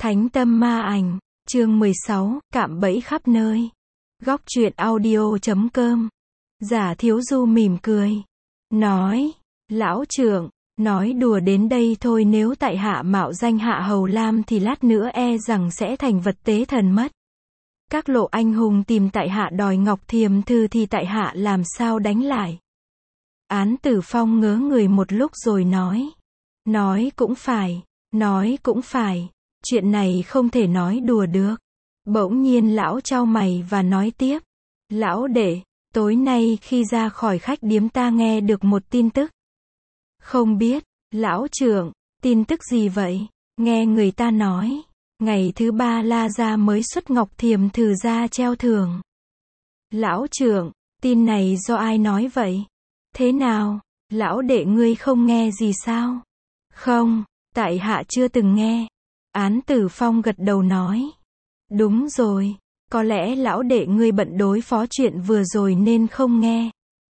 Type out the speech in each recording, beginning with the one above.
Thánh tâm ma ảnh, chương 16, cạm bẫy khắp nơi. Góc truyện audio.com. Giả Thiếu Du mỉm cười. Nói, lão trưởng, nói đùa đến đây thôi, nếu tại hạ mạo danh Hạ Hầu Lam thì lát nữa e rằng sẽ thành vật tế thần mất. Các lộ anh hùng tìm tại hạ đòi Ngọc Thiềm Thư thì tại hạ làm sao đánh lại. Án Tử Phong ngớ người một lúc rồi nói. Nói cũng phải. Chuyện này không thể nói đùa được. Bỗng nhiên lão chau mày và nói tiếp. Lão đệ, tối nay khi ra khỏi khách điếm ta nghe được một tin tức. Không biết, lão trưởng, tin tức gì vậy? Nghe người ta nói, ngày thứ 3 La Gia mới xuất Ngọc Thiềm Thư ra treo thưởng. Lão trưởng, tin này do ai nói vậy? Thế nào, lão đệ ngươi không nghe gì sao? Không, tại hạ chưa từng nghe. Án Tử Phong gật đầu nói. Đúng rồi, có lẽ lão đệ ngươi bận đối phó chuyện vừa rồi nên không nghe.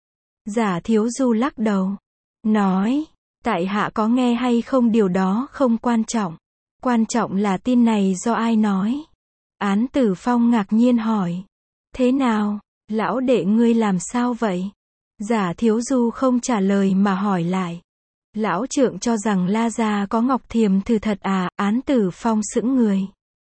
Giả Thiếu Du lắc đầu. Nói, tại hạ có nghe hay không điều đó không quan trọng. Quan trọng là tin này do ai nói. Án Tử Phong ngạc nhiên hỏi. Thế nào, lão đệ ngươi làm sao vậy? Giả Thiếu Du không trả lời mà hỏi lại. Lão trưởng cho rằng La Gia có Ngọc Thiềm Thư thật à? Án Tử Phong sững người.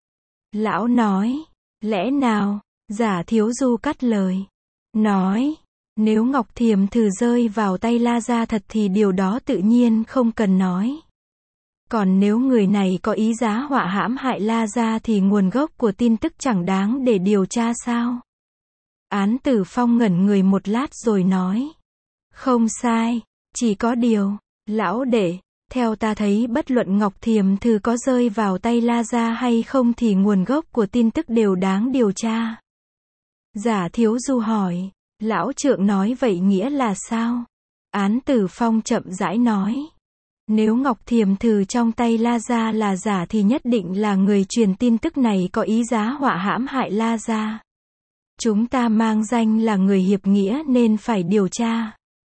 Lão nói, lẽ nào? Giả Thiếu Du cắt lời. Nói, nếu Ngọc Thiềm Thư rơi vào tay La Gia thật thì điều đó tự nhiên không cần nói. Còn nếu người này có ý giá họa hãm hại La Gia thì nguồn gốc của tin tức chẳng đáng để điều tra sao? Án Tử Phong ngẩn người một lát rồi nói. Không sai, chỉ có điều, lão đệ, theo ta thấy bất luận Ngọc Thiềm Thư có rơi vào tay La Gia hay không thì nguồn gốc của tin tức đều đáng điều tra. Giả Thiếu Du hỏi, lão trưởng nói vậy nghĩa là sao? Án Tử Phong chậm rãi nói. Nếu Ngọc Thiềm Thư trong tay La Gia là giả thì nhất định là người truyền tin tức này có ý giá họa hãm hại La Gia. Chúng ta mang danh là người hiệp nghĩa nên phải điều tra.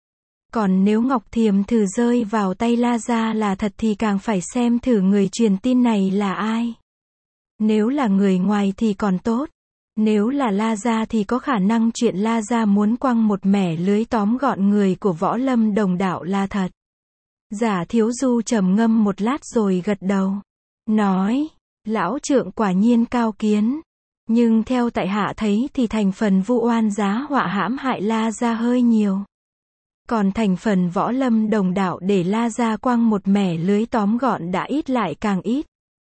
Còn nếu Ngọc Thiềm Thư rơi vào tay La Gia là thật thì càng phải xem thử người truyền tin này là ai. Nếu là người ngoài thì còn tốt. Nếu là La Gia thì có khả năng chuyện La Gia muốn quăng một mẻ lưới tóm gọn người của Võ Lâm Đồng Đạo là thật. Giả Thiếu Du trầm ngâm một lát rồi gật đầu. Nói, lão trưởng quả nhiên cao kiến. Nhưng theo tại hạ thấy thì thành phần vu oan giá họa hãm hại La Gia hơi nhiều. Còn thành phần Võ Lâm Đồng Đạo để La Gia quăng một mẻ lưới tóm gọn đã ít lại càng ít.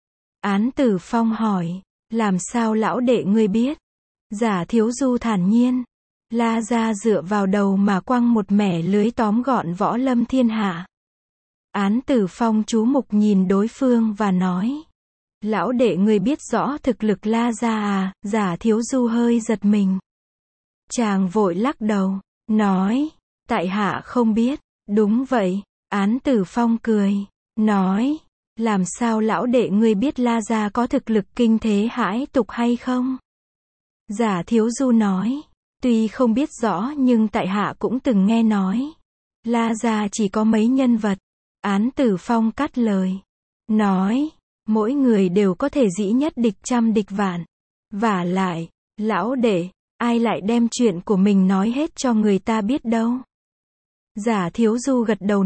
Án Tử Phong hỏi, làm sao lão đệ ngươi biết? Giả Thiếu Du thản nhiên, La Gia dựa vào đầu mà quăng một mẻ lưới tóm gọn Võ Lâm thiên hạ. Án Tử Phong chú mục nhìn đối phương và nói, lão đệ ngươi biết rõ thực lực La Gia à? Giả Thiếu Du hơi giật mình. Chàng vội lắc đầu, nói, tại hạ không biết. Đúng vậy, Án Tử Phong cười, nói, làm sao lão đệ ngươi biết La Gia có thực lực kinh thế hãi tục hay không? Giả Thiếu Du nói, tuy không biết rõ nhưng tại hạ cũng từng nghe nói. La Gia chỉ có mấy nhân vật. Án Tử Phong cắt lời, nói, mỗi người đều có thể dĩ nhất địch trăm địch vạn. Vả lại, lão đệ, ai lại đem chuyện của mình nói hết cho người ta biết đâu. Giả Thiếu Du gật đầu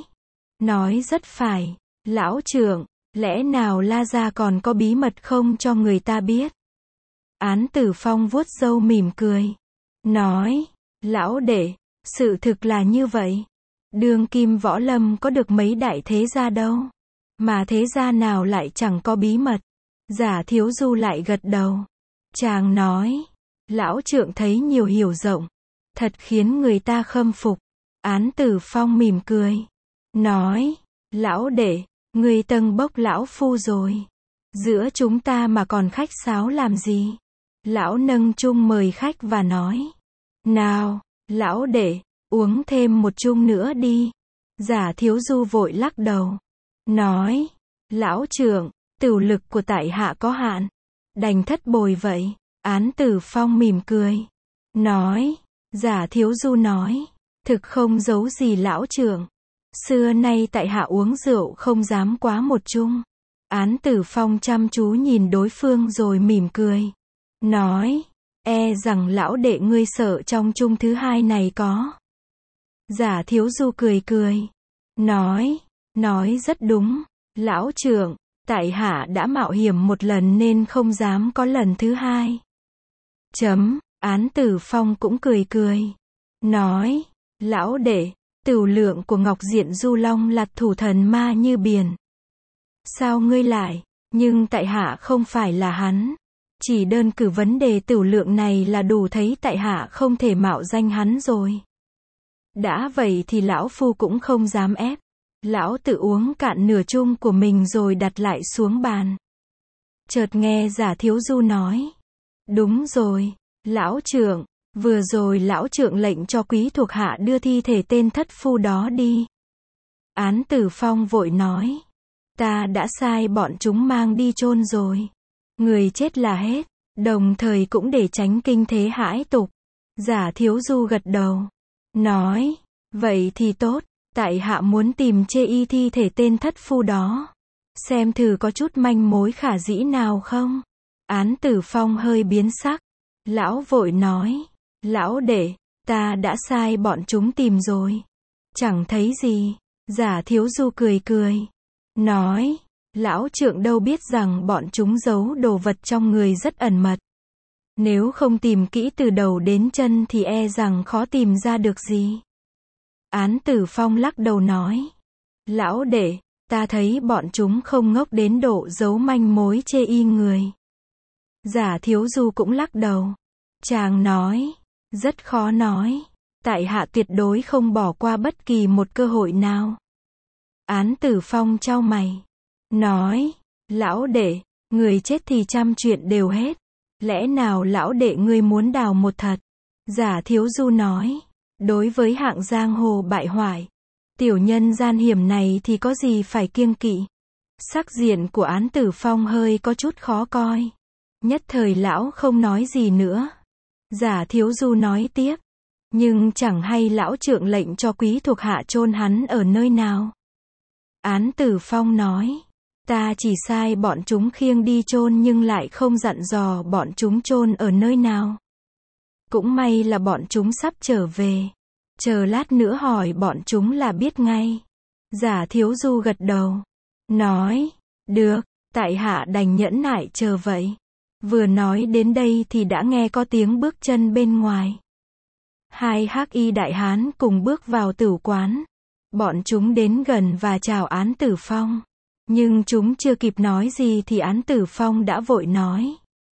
nói rất phải, lão trưởng, lẽ nào La Gia còn có bí mật không cho người ta biết? Án Tử Phong vuốt râu mỉm cười, nói, lão đệ, sự thực là như vậy. Đương kim Võ Lâm có được mấy đại thế gia đâu, mà thế gia nào lại chẳng có bí mật. Giả Thiếu Du lại gật đầu. Chàng nói, lão trưởng thấy nhiều hiểu rộng, thật khiến người ta khâm phục. Án Tử Phong mỉm cười, nói, lão đệ, người tâng bốc lão phu rồi. Giữa chúng ta mà còn khách sáo làm gì? Lão nâng chung mời khách và nói, nào, lão đệ, uống thêm một chung nữa đi. Giả Thiếu Du vội lắc đầu, nói, lão trưởng, tửu lực của tại hạ có hạn, đành thất bồi vậy. Án Tử Phong mỉm cười, nói, Giả Thiếu Du nói, thực không giấu gì lão trưởng. Xưa nay tại hạ uống rượu không dám quá một chung. Án Tử Phong chăm chú nhìn đối phương rồi mỉm cười. Nói, e rằng lão đệ ngươi sợ trong chung thứ hai này có. Giả Thiếu Du cười cười. Nói rất đúng. Lão trưởng, tại hạ đã mạo hiểm một lần nên không dám có lần thứ hai. Án Tử Phong cũng cười cười. Nói, lão đệ, tửu lượng của Ngọc Diện Du Long là thủ thần ma như biển. Sao ngươi lại, nhưng tại hạ không phải là hắn. Chỉ đơn cử vấn đề tửu lượng này là đủ thấy tại hạ không thể mạo danh hắn rồi. Đã vậy thì lão phu cũng không dám ép. Lão tự uống cạn nửa chung của mình rồi đặt lại xuống bàn. Chợt nghe Giả Thiếu Du nói. Đúng rồi, lão trưởng, vừa rồi lão trưởng lệnh cho quý thuộc hạ đưa thi thể tên thất phu đó đi. Án Tử Phong vội nói. Ta đã sai bọn chúng mang đi chôn rồi. Người chết là hết, đồng thời cũng để tránh kinh thế hãi tục. Giả Thiếu Du gật đầu. Nói, vậy thì tốt, tại hạ muốn tìm chê y thi thể tên thất phu đó. Xem thử có chút manh mối khả dĩ nào không. Án Tử Phong hơi biến sắc. Lão vội nói, lão đệ, ta đã sai bọn chúng tìm rồi. Chẳng thấy gì. Giả Thiếu Du cười cười. Nói, lão trượng đâu biết rằng bọn chúng giấu đồ vật trong người rất ẩn mật. Nếu không tìm kỹ từ đầu đến chân thì e rằng khó tìm ra được gì. Án Tử Phong lắc đầu nói. Lão đệ, ta thấy bọn chúng không ngốc đến độ giấu manh mối chê y người. Giả Thiếu Du cũng lắc đầu. Chàng nói, rất khó nói. Tại hạ tuyệt đối không bỏ qua bất kỳ một cơ hội nào. Án Tử Phong chau mày. Nói, lão đệ, người chết thì trăm chuyện đều hết. Lẽ nào lão đệ ngươi muốn đào một thật? Giả Thiếu Du nói, đối với hạng giang hồ bại hoại, tiểu nhân gian hiểm này thì có gì phải kiêng kỵ. Sắc diện của Án Tử Phong hơi có chút khó coi. Nhất thời lão không nói gì nữa. Giả Thiếu Du nói tiếp, nhưng chẳng hay lão trượng lệnh cho quý thuộc hạ chôn hắn ở nơi nào. Án Tử Phong nói, ta chỉ sai bọn chúng khiêng đi chôn nhưng lại không dặn dò bọn chúng chôn ở nơi nào. Cũng may là bọn chúng sắp trở về. Chờ lát nữa hỏi bọn chúng là biết ngay. Giả Thiếu Du gật đầu. Nói, được, tại hạ đành nhẫn nại chờ vậy. Vừa nói đến đây thì đã nghe có tiếng bước chân bên ngoài. Hai hắc y đại hán cùng bước vào tửu quán. Bọn chúng đến gần và chào Án Tử Phong. Nhưng chúng chưa kịp nói gì thì Án Tử Phong đã vội nói.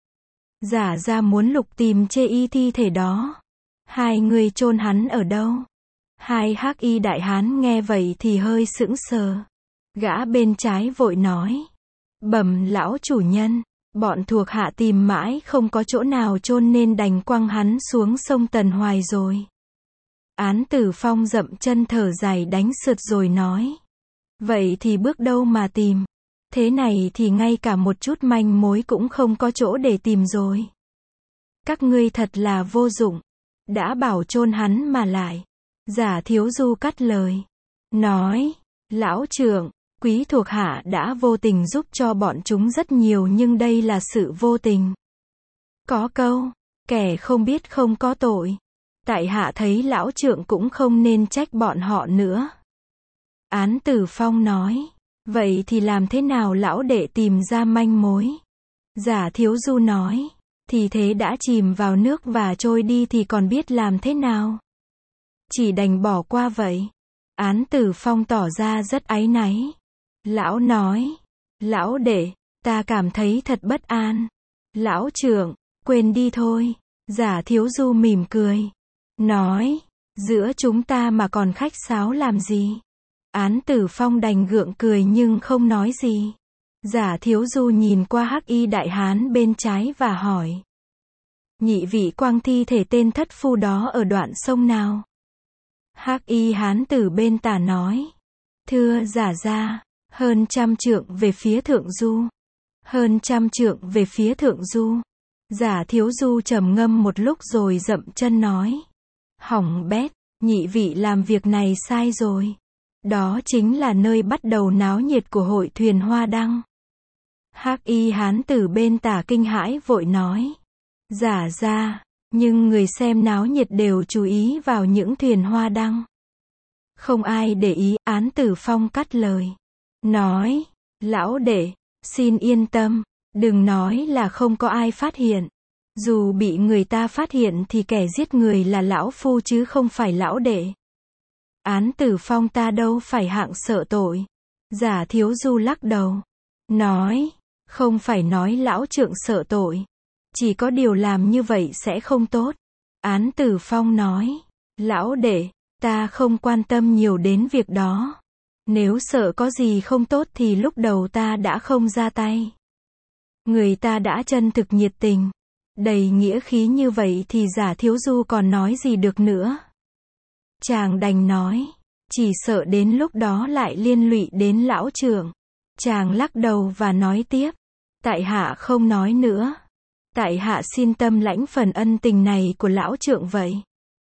Giả ra muốn lục tìm chê y thi thể đó. Hai người chôn hắn ở đâu? Hai hắc y đại hán nghe vậy thì hơi sững sờ. Gã bên trái vội nói. Bẩm lão chủ nhân, bọn thuộc hạ tìm mãi không có chỗ nào chôn nên đành quăng hắn xuống sông Tần Hoài rồi. Án Tử Phong dậm chân thở dài đánh sượt rồi nói. Vậy thì bước đâu mà tìm? Thế này thì ngay cả một chút manh mối cũng không có chỗ để tìm rồi. Các ngươi thật là vô dụng. Đã bảo chôn hắn mà lại. Giả Thiếu Du cắt lời. Nói, lão trưởng, quý thuộc hạ đã vô tình giúp cho bọn chúng rất nhiều nhưng đây là sự vô tình. Có câu, kẻ không biết không có tội. Tại hạ thấy lão trưởng cũng không nên trách bọn họ nữa. Án Tử Phong nói, vậy thì làm thế nào lão đệ tìm ra manh mối? Giả Thiếu Du nói, thì thế đã chìm vào nước và trôi đi thì còn biết làm thế nào? Chỉ đành bỏ qua vậy. Án Tử Phong tỏ ra rất áy náy. Lão nói, lão đệ, ta cảm thấy thật bất an. Lão trưởng, quên đi thôi. Giả Thiếu Du mỉm cười. Nói, giữa chúng ta mà còn khách sáo làm gì? Án Tử Phong đành gượng cười nhưng không nói gì. Giả Thiếu Du nhìn qua hắc y đại hán bên trái và hỏi. Nhị vị quang thi thể tên thất phu đó ở đoạn sông nào? Hắc y hán tử bên tả nói. Thưa giả ra, hơn 100 trượng về phía thượng du. Hơn 100 trượng về phía thượng du. Giả Thiếu Du trầm ngâm một lúc rồi dậm chân nói. Hỏng bét, nhị vị làm việc này sai rồi. Đó chính là nơi bắt đầu náo nhiệt của hội thuyền Hoa Đăng. Hắc y hán tử bên tả kinh hãi vội nói. Giả ra, nhưng người xem náo nhiệt đều chú ý vào những thuyền hoa đăng. Không ai để ý, Án Tử Phong cắt lời. Nói, lão đệ, xin yên tâm, đừng nói là không có ai phát hiện. Dù bị người ta phát hiện thì kẻ giết người là lão phu chứ không phải lão đệ. Án Tử Phong ta đâu phải hạng sợ tội. Giả Thiếu Du lắc đầu. Nói, không phải nói lão trượng sợ tội. Chỉ có điều làm như vậy sẽ không tốt. Án Tử Phong nói, lão đệ, ta không quan tâm nhiều đến việc đó. Nếu sợ có gì không tốt thì lúc đầu ta đã không ra tay. Người ta đã chân thực nhiệt tình, đầy nghĩa khí như vậy thì Giả Thiếu Du còn nói gì được nữa. Chàng đành nói, chỉ sợ đến lúc đó lại liên lụy đến lão trưởng. Chàng lắc đầu và nói tiếp, tại hạ không nói nữa. Tại hạ xin tâm lãnh phần ân tình này của lão trượng vậy.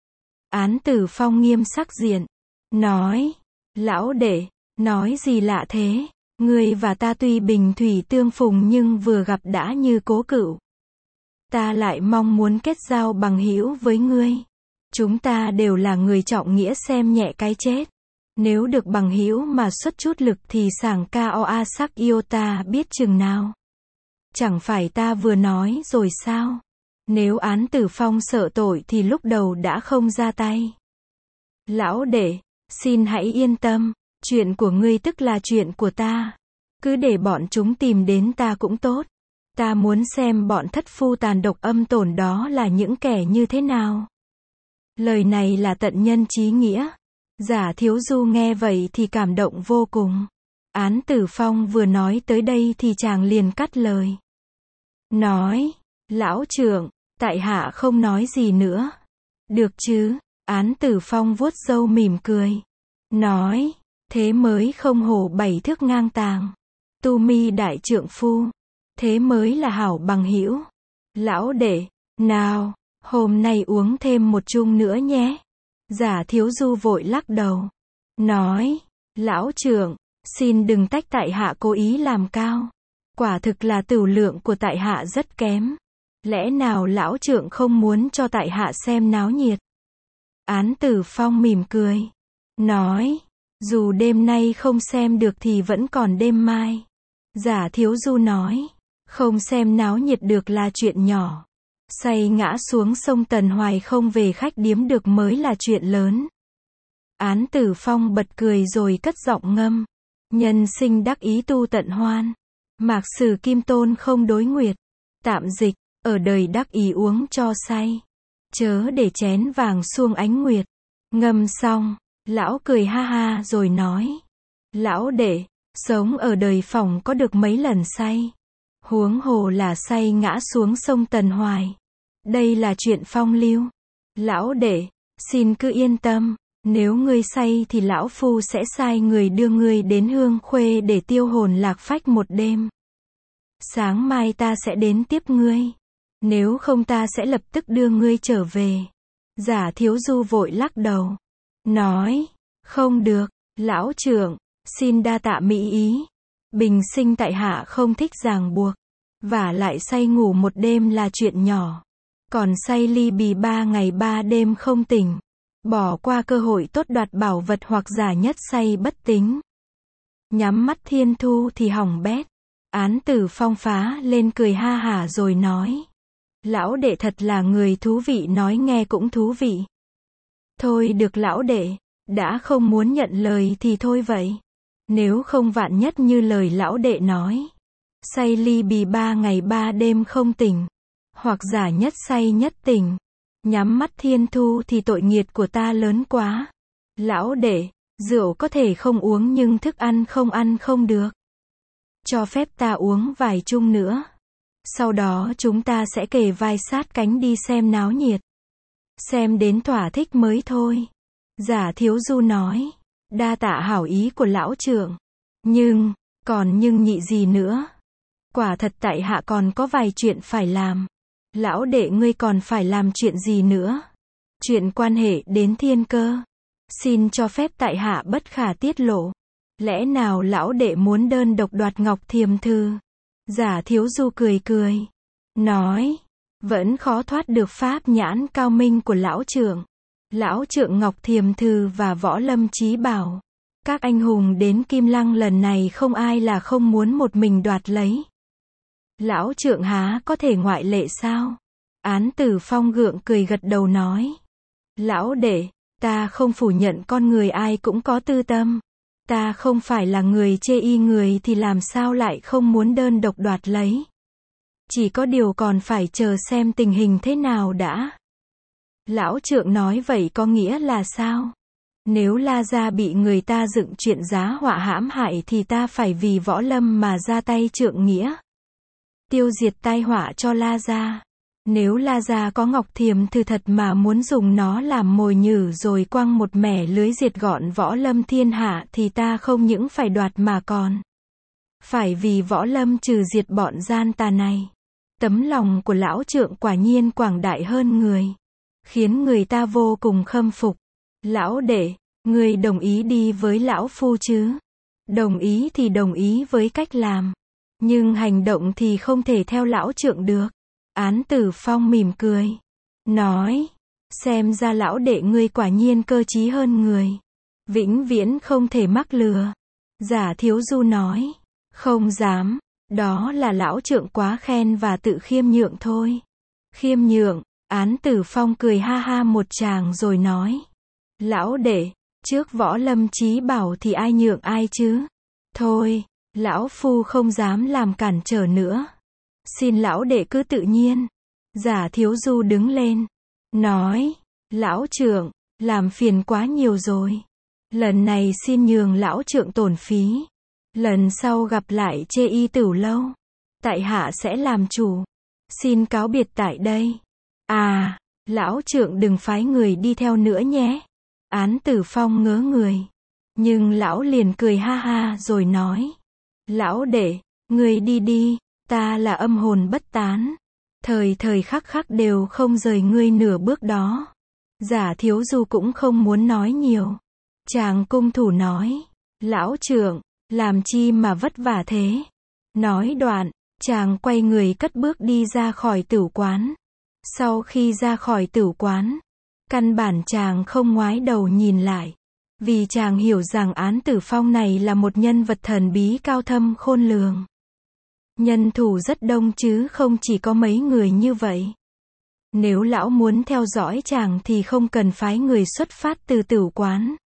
Án Tử Phong nghiêm sắc diện, nói, lão đệ, nói gì lạ thế, ngươi và ta tuy bình thủy tương phùng nhưng vừa gặp đã như cố cựu. Ta lại mong muốn kết giao bằng hữu với ngươi. Chúng ta đều là người trọng nghĩa xem nhẹ cái chết. Nếu được bằng hữu mà xuất chút lực thì sảng ca oa sắc yêu ta biết chừng nào. Chẳng phải ta vừa nói rồi sao? Nếu Án Tử Phong sợ tội thì lúc đầu đã không ra tay. Lão đệ, xin hãy yên tâm, chuyện của ngươi tức là chuyện của ta. Cứ để bọn chúng tìm đến ta cũng tốt. Ta muốn xem bọn thất phu tàn độc âm tổn đó là những kẻ như thế nào. Lời này là tận nhân chí nghĩa. Giả Thiếu Du nghe vậy thì cảm động vô cùng. Án Tử Phong vừa nói tới đây thì chàng liền cắt lời. Nói, lão trưởng, tại hạ không nói gì nữa. Được chứ? Án Tử Phong vuốt râu mỉm cười. Nói, thế mới không hổ 7 thước ngang tàng. Tu mi đại trượng phu. Thế mới là hảo bằng hữu. Lão đệ, nào, hôm nay uống thêm một chung nữa nhé. Giả Thiếu Du vội lắc đầu. Nói, lão trưởng, xin đừng tách tại hạ cố ý làm cao. Quả thực là tửu lượng của tại hạ rất kém. Lẽ nào lão trưởng không muốn cho tại hạ xem náo nhiệt? Án Tử Phong mỉm cười. Nói, dù đêm nay không xem được thì vẫn còn đêm mai. Giả Thiếu Du nói, không xem náo nhiệt được là chuyện nhỏ. Say ngã xuống sông Tần Hoài không về khách điếm được mới là chuyện lớn. Án Tử Phong bật cười rồi cất giọng ngâm. Nhân sinh đắc ý tu tận hoan. Mạc sử kim tôn không đối nguyệt. Tạm dịch, ở đời đắc ý uống cho say. Chớ để chén vàng xuông ánh nguyệt. Ngâm xong, lão cười ha ha rồi nói. Lão đệ, sống ở đời phỏng có được mấy lần say. Huống hồ là say ngã xuống sông Tần Hoài. Đây là chuyện phong lưu. Lão đệ, xin cứ yên tâm. Nếu ngươi say thì lão phu sẽ sai người đưa ngươi đến Hương Khuê để tiêu hồn lạc phách một đêm. Sáng mai ta sẽ đến tiếp ngươi. Nếu không ta sẽ lập tức đưa ngươi trở về. Giả Thiếu Du vội lắc đầu. Nói, không được, lão trưởng, xin đa tạ mỹ ý. Bình sinh tại hạ không thích ràng buộc. Vả lại say ngủ một đêm là chuyện nhỏ. Còn say ly bì 3 ngày 3 đêm không tỉnh. Bỏ qua cơ hội tốt đoạt bảo vật hoặc giả nhất say bất tính. Nhắm mắt thiên thu thì hỏng bét. Án Tử Phong phá lên cười ha hả rồi nói. Lão đệ thật là người thú vị, nói nghe cũng thú vị. Thôi được lão đệ, đã không muốn nhận lời thì thôi vậy. Nếu không vạn nhất như lời lão đệ nói. Say ly bì 3 ngày 3 đêm không tỉnh. Hoặc giả nhất say nhất tỉnh. Nhắm mắt thiên thu thì tội nghiệt của ta lớn quá. Lão đệ, rượu có thể không uống nhưng thức ăn không được. Cho phép ta uống vài chung nữa. Sau đó chúng ta sẽ kề vai sát cánh đi xem náo nhiệt. Xem đến thỏa thích mới thôi. Giả Thiếu Du nói. Đa tạ hảo ý của lão trưởng. Nhưng nhị gì nữa? Quả thật tại hạ còn có vài chuyện phải làm. Lão đệ ngươi còn phải làm chuyện gì nữa? Chuyện quan hệ đến thiên cơ. Xin cho phép tại hạ bất khả tiết lộ. Lẽ nào lão đệ muốn đơn độc đoạt Ngọc Thiềm Thư? Giả Thiếu Du cười cười, nói, vẫn khó thoát được pháp nhãn cao minh của lão trượng. Lão trượng Ngọc Thiềm Thư và Võ Lâm Chí Bảo. Các anh hùng đến Kim Lăng lần này không ai là không muốn một mình đoạt lấy. Lão trượng há có thể ngoại lệ sao? Án Tử Phong gượng cười gật đầu nói. Lão đệ, ta không phủ nhận con người ai cũng có tư tâm. Ta không phải là người chê y người thì làm sao lại không muốn đơn độc đoạt lấy. Chỉ có điều còn phải chờ xem tình hình thế nào đã. Lão trượng nói vậy có nghĩa là sao? Nếu La Gia bị người ta dựng chuyện giá họa hãm hại thì ta phải vì Võ Lâm mà ra tay trượng nghĩa. Tiêu diệt tai họa cho La Gia. Nếu La Gia có Ngọc Thiềm Thư thật mà muốn dùng nó làm mồi nhử rồi quăng một mẻ lưới diệt gọn Võ Lâm thiên hạ thì ta không những phải đoạt mà còn phải vì Võ Lâm trừ diệt bọn gian tà này. Tấm lòng của lão trượng quả nhiên quảng đại hơn người, khiến người ta vô cùng khâm phục. Lão đệ, người đồng ý đi với lão phu chứ? Đồng ý thì đồng ý với cách làm, nhưng hành động thì không thể theo lão trượng được. Án Tử Phong mỉm cười, nói, xem ra lão đệ ngươi quả nhiên cơ trí hơn người, vĩnh viễn không thể mắc lừa. Giả Thiếu Du nói, không dám, đó là lão trượng quá khen và tự khiêm nhượng thôi. Khiêm nhượng, Án Tử Phong cười ha ha một tràng rồi nói, lão đệ, trước Võ Lâm Chí Bảo thì ai nhượng ai chứ? Thôi, lão phu không dám làm cản trở nữa. Xin lão đệ cứ tự nhiên. Giả Thiếu Du đứng lên, nói, lão trượng, làm phiền quá nhiều rồi. Lần này xin nhường lão trượng tổn phí. Lần sau gặp lại chê y Tửu lâu, tại hạ sẽ làm chủ. Xin cáo biệt tại đây. À, lão trượng đừng phái người đi theo nữa nhé. Án Tử Phong ngớ người, nhưng lão liền cười ha ha rồi nói, lão đệ, người đi đi, ta là âm hồn bất tán, thời thời khắc khắc đều không rời ngươi nửa bước đó. Giả Thiếu Du cũng không muốn nói nhiều. Chàng cung thủ nói, lão trượng, làm chi mà vất vả thế? Nói đoạn, chàng quay người cất bước đi ra khỏi tửu quán. Sau khi ra khỏi tửu quán, căn bản chàng không ngoái đầu nhìn lại, vì chàng hiểu rằng Án Tử Phong này là một nhân vật thần bí cao thâm khôn lường. Nhân thủ rất đông chứ không chỉ có mấy người như vậy. Nếu lão muốn theo dõi chàng thì không cần phái người xuất phát từ tửu quán.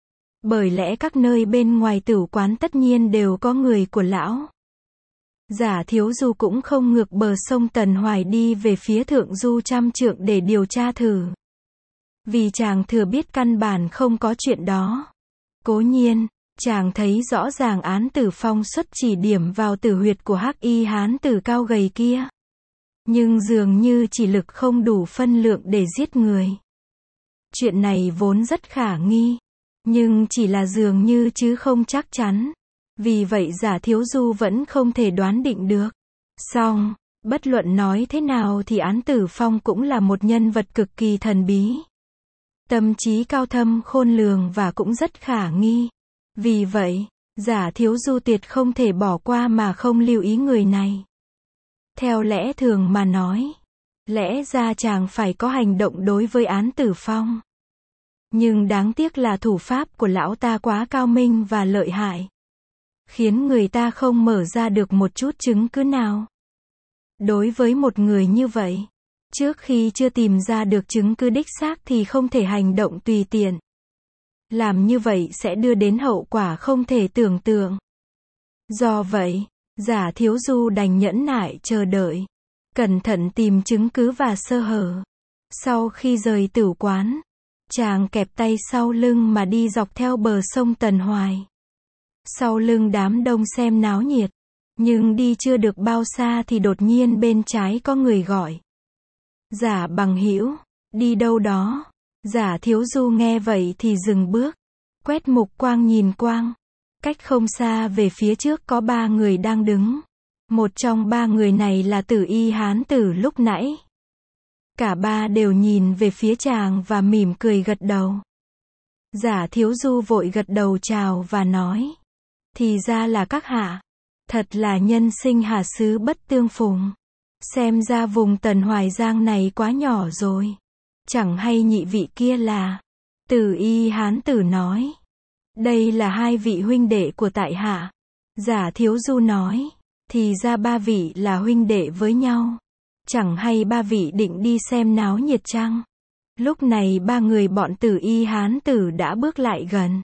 Bởi lẽ các nơi bên ngoài tửu quán tất nhiên đều có người của lão. Giả Thiếu Du cũng không ngược bờ sông Tần Hoài đi về phía thượng du trăm trượng để điều tra thử. Vì chàng thừa biết căn bản không có chuyện đó. Cố nhiên, chàng thấy rõ ràng Án Tử Phong xuất chỉ điểm vào tử huyệt của hắc y hán tử cao gầy kia. Nhưng dường như chỉ lực không đủ phân lượng để giết người. Chuyện này vốn rất khả nghi, nhưng chỉ là dường như chứ không chắc chắn. Vì vậy Giả Thiếu Du vẫn không thể đoán định được. Song, bất luận nói thế nào thì Án Tử Phong cũng là một nhân vật cực kỳ thần bí. Tâm trí cao thâm khôn lường và cũng rất khả nghi. Vì vậy, Giả Thiếu Du tuyệt không thể bỏ qua mà không lưu ý người này. Theo lẽ thường mà nói, lẽ ra chàng phải có hành động đối với Án Tử Phong. Nhưng đáng tiếc là thủ pháp của lão ta quá cao minh và lợi hại, khiến người ta không mở ra được một chút chứng cứ nào. Đối với một người như vậy, trước khi chưa tìm ra được chứng cứ đích xác thì không thể hành động tùy tiện. Làm như vậy sẽ đưa đến hậu quả không thể tưởng tượng. Do vậy, Giả Thiếu Du đành nhẫn nại chờ đợi, cẩn thận tìm chứng cứ và sơ hở. Sau khi rời tửu quán, chàng kẹp tay sau lưng mà đi dọc theo bờ sông Tần Hoài. Sau lưng đám đông xem náo nhiệt, nhưng đi chưa được bao xa thì đột nhiên bên trái có người gọi. Giả Bằng Hữu, đi đâu đó? Giả Thiếu Du nghe vậy thì dừng bước, quét mục quang nhìn quang. Cách không xa về phía trước có 3 người đang đứng. Một trong 3 người này là Tử y hán tử lúc nãy. Cả 3 đều nhìn về phía chàng và mỉm cười gật đầu. Giả Thiếu Du vội gật đầu chào và nói, thì ra là các hạ. Thật là nhân sinh hà xứ bất tương phùng. Xem ra vùng Tần Hoài Giang này quá nhỏ rồi. Chẳng hay nhị vị kia là. Từ Y hán tử nói. Đây là hai vị huynh đệ của tại hạ. Giả Thiếu Du nói. Thì ra ba vị là huynh đệ với nhau. Chẳng hay ba vị định đi xem náo nhiệt chăng? Lúc này ba người bọn Từ Y hán tử đã bước lại gần.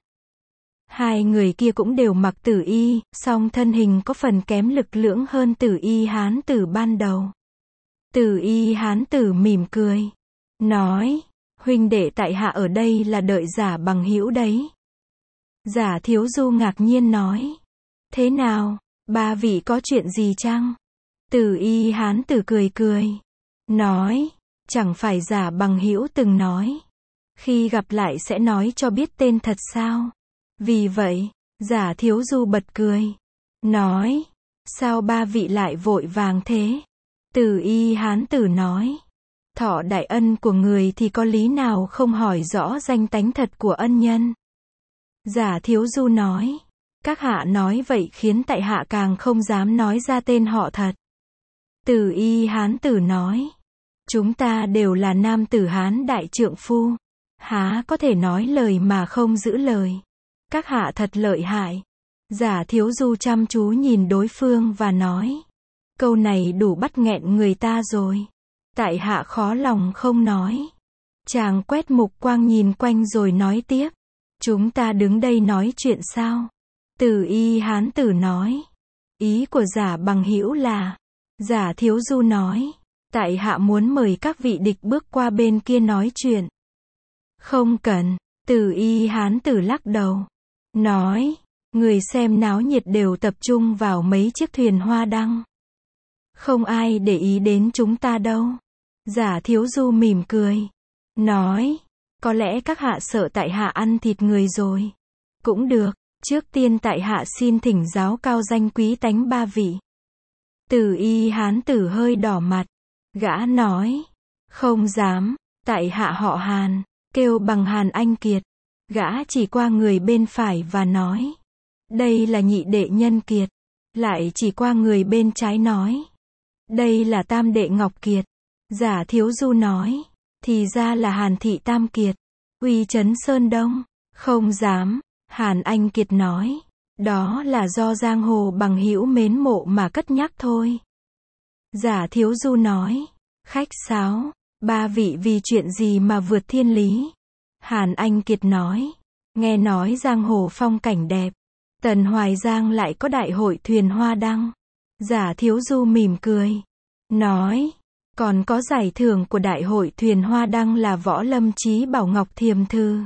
Hai người kia cũng đều mặc tử y, song thân hình có phần kém lực lưỡng hơn Từ Y hán tử ban đầu. Từ Y hán tử mỉm cười. Nói, huynh đệ tại hạ ở đây là đợi Giả Bằng Hữu đấy. Giả Thiếu Du ngạc nhiên nói. Thế nào, ba vị có chuyện gì chăng? Từ Y hán tử cười cười. Nói, chẳng phải Giả Bằng Hữu từng nói. Khi gặp lại sẽ nói cho biết tên thật sao? Vì vậy, Giả Thiếu Du bật cười. Nói, sao ba vị lại vội vàng thế? Từ Y hán tử nói. Thọ đại ân của người thì có lý nào không hỏi rõ danh tánh thật của ân nhân? Giả Thiếu Du nói. Các hạ nói vậy khiến tại hạ càng không dám nói ra tên họ thật. Từ Y hán tử nói. Chúng ta đều là nam tử Hán đại trượng phu. Há có thể nói lời mà không giữ lời. Các hạ thật lợi hại. Giả Thiếu Du chăm chú nhìn đối phương và nói. Câu này đủ bắt nghẹn người ta rồi. Tại hạ khó lòng không nói. Chàng quét mục quang nhìn quanh rồi nói tiếp. Chúng ta đứng đây nói chuyện sao? Từ Y hán tử nói. Ý của Giả Bằng Hữu là. Giả Thiếu Du nói. Tại hạ muốn mời các vị địch bước qua bên kia nói chuyện. Không cần. Từ Y hán tử lắc đầu. Nói. Người xem náo nhiệt đều tập trung vào mấy chiếc thuyền hoa đăng. Không ai để ý đến chúng ta đâu. Giả Thiếu Du mỉm cười. Nói. Có lẽ các hạ sợ tại hạ ăn thịt người rồi. Cũng được. Trước tiên tại hạ xin thỉnh giáo cao danh quý tánh ba vị. Từ Y hán tử hơi đỏ mặt. Gã nói. Không dám. Tại hạ họ Hàn. Kêu bằng Hàn Anh Kiệt. Gã chỉ qua người bên phải và nói. Đây là nhị đệ Nhân Kiệt. Lại chỉ qua người bên trái nói. Đây là tam đệ Ngọc Kiệt. Giả Thiếu Du nói. Thì ra là Hàn Thị Tam Kiệt. Uy trấn Sơn Đông. Không dám. Hàn Anh Kiệt nói. Đó là do giang hồ bằng hữu mến mộ mà cất nhắc thôi. Giả Thiếu Du nói. Khách sáo. Ba vị vì chuyện gì mà vượt thiên lý? Hàn Anh Kiệt nói. Nghe nói giang hồ phong cảnh đẹp. Tần Hoài Giang lại có đại hội thuyền hoa đăng. Giả Thiếu Du mỉm cười. Nói. Còn có giải thưởng của đại hội thuyền hoa đăng là Võ Lâm Chí Bảo Ngọc Thiềm Thư.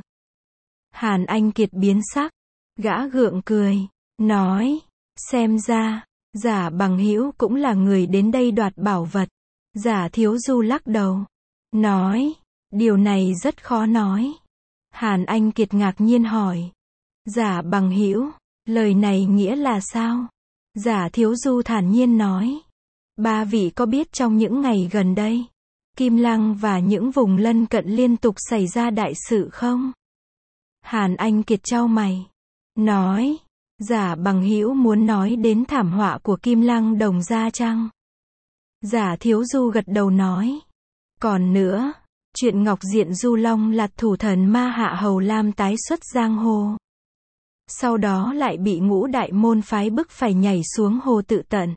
Hàn Anh Kiệt biến sắc. Gã gượng cười. Nói. Xem ra. Giả Bằng Hữu cũng là người đến đây đoạt bảo vật. Giả Thiếu Du lắc đầu. Nói. Điều này rất khó nói. Hàn Anh Kiệt ngạc nhiên hỏi. Giả Bằng Hữu. Lời này nghĩa là sao? Giả Thiếu Du thản nhiên nói. Ba vị có biết trong những ngày gần đây, Kim Lăng và những vùng lân cận liên tục xảy ra đại sự không? Hàn Anh Kiệt chau mày. Nói. Giả Bằng Hữu muốn nói đến thảm họa của Kim Lăng Đồng Gia chăng? Giả Thiếu Du gật đầu nói. Còn nữa, chuyện Ngọc Diện Du Long Lạt thủ thần ma Hạ Hầu Lam tái xuất giang hồ. Sau đó lại bị Ngũ Đại môn phái bức phải nhảy xuống hồ tự tận.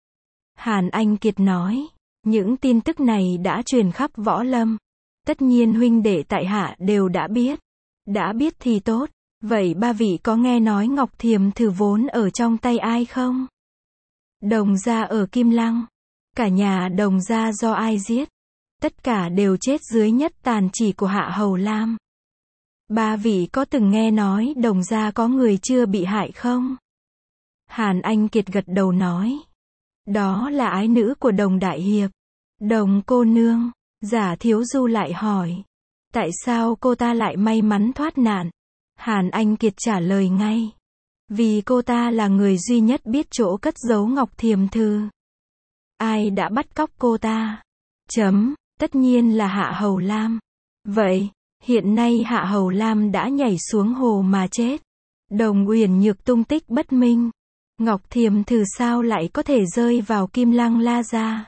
Hàn Anh Kiệt nói. Những tin tức này đã truyền khắp võ lâm. Tất nhiên huynh đệ tại hạ đều đã biết. Đã biết thì tốt. Vậy ba vị có nghe nói Ngọc Thiềm Thư vốn ở trong tay ai không? Đồng Gia ở Kim Lăng. Cả nhà Đồng Gia do ai giết? Tất cả đều chết dưới nhất tàn chỉ của Hạ Hầu Lam. Ba vị có từng nghe nói Đồng Gia có người chưa bị hại không? Hàn Anh Kiệt gật đầu nói. Đó là ái nữ của Đồng Đại Hiệp. Đồng cô nương. Giả Thiếu Du lại hỏi. Tại sao cô ta lại may mắn thoát nạn? Hàn Anh Kiệt trả lời ngay. Vì cô ta là người duy nhất biết chỗ cất giấu Ngọc Thiềm Thư. Ai đã bắt cóc cô ta? Tất nhiên là Hạ Hầu Lam. Vậy, hiện nay Hạ Hầu Lam đã nhảy xuống hồ mà chết. Đồng Uyển Nhược tung tích bất minh. Ngọc Thiềm Thử sao lại có thể rơi vào Kim Lăng La gia?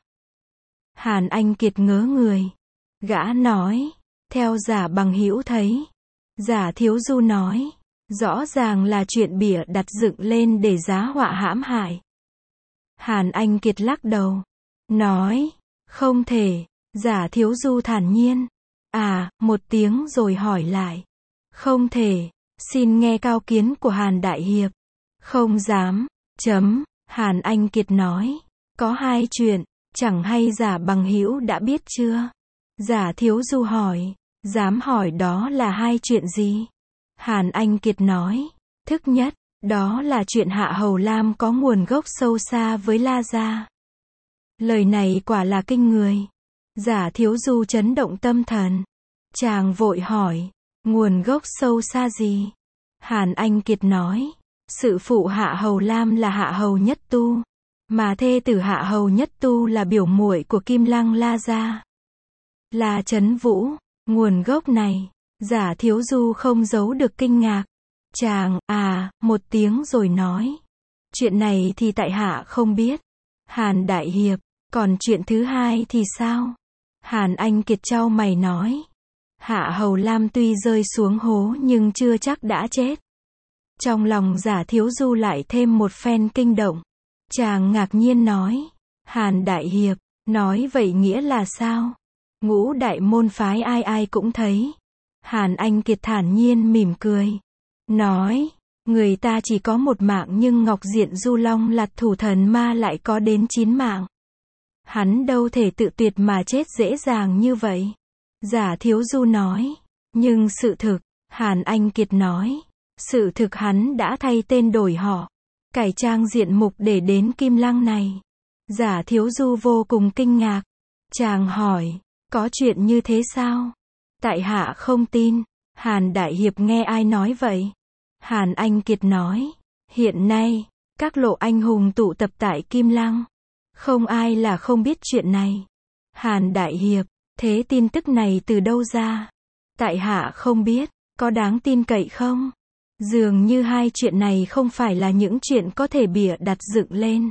Hàn Anh Kiệt ngớ người. Gã nói, theo Giả Bằng Hữu thấy. Giả Thiếu Du nói, rõ ràng là chuyện bịa đặt dựng lên để giá họa hãm hại. Hàn Anh Kiệt lắc đầu, nói, không thể. Giả Thiếu Du thản nhiên, một tiếng rồi hỏi lại, không thể, xin nghe cao kiến của Hàn Đại Hiệp. Không dám, Hàn Anh Kiệt nói, có hai chuyện, chẳng hay Giả Bằng Hữu đã biết chưa? Giả Thiếu Du hỏi, dám hỏi đó là hai chuyện gì? Hàn Anh Kiệt nói, thứ nhất, đó là chuyện Hạ Hầu Lam có nguồn gốc sâu xa với La gia. Lời này quả là kinh người. Giả Thiếu Du chấn động tâm thần. Chàng vội hỏi, nguồn gốc sâu xa gì? Hàn Anh Kiệt nói, sự phụ Hạ Hầu Lam là Hạ Hầu Nhất Tu, mà thê tử Hạ Hầu Nhất Tu là biểu muội của Kim Lăng La gia, là Trấn Vũ. Nguồn gốc này, Giả Thiếu Du không giấu được kinh ngạc. Chàng, một tiếng rồi nói, chuyện này thì tại hạ không biết. Hàn Đại Hiệp, còn chuyện thứ hai thì sao? Hàn Anh Kiệt chau mày nói, Hạ Hầu Lam tuy rơi xuống hố nhưng chưa chắc đã chết. Trong lòng Giả Thiếu Du lại thêm một phen kinh động. Chàng ngạc nhiên nói, Hàn Đại Hiệp, nói vậy nghĩa là sao? Ngũ đại môn phái ai ai cũng thấy. Hàn Anh Kiệt thản nhiên mỉm cười, nói, người ta chỉ có một mạng nhưng Ngọc Diện Du Long Lạt Thủ Thần Ma lại có đến 9 mạng. Hắn đâu thể tự tuyệt mà chết dễ dàng như vậy. Giả Thiếu Du nói, nhưng sự thực, Hàn Anh Kiệt nói, sự thực hắn đã thay tên đổi họ, cải trang diện mục để đến Kim Lăng này. Giả Thiếu Du vô cùng kinh ngạc. Chàng hỏi, có chuyện như thế sao? Tại hạ không tin. Hàn Đại Hiệp nghe ai nói vậy? Hàn Anh Kiệt nói, hiện nay, các lộ anh hùng tụ tập tại Kim Lăng. Không ai là không biết chuyện này. Hàn Đại Hiệp, thế tin tức này từ đâu ra? Tại hạ không biết, có đáng tin cậy không? Dường như hai chuyện này không phải là những chuyện có thể bịa đặt dựng lên.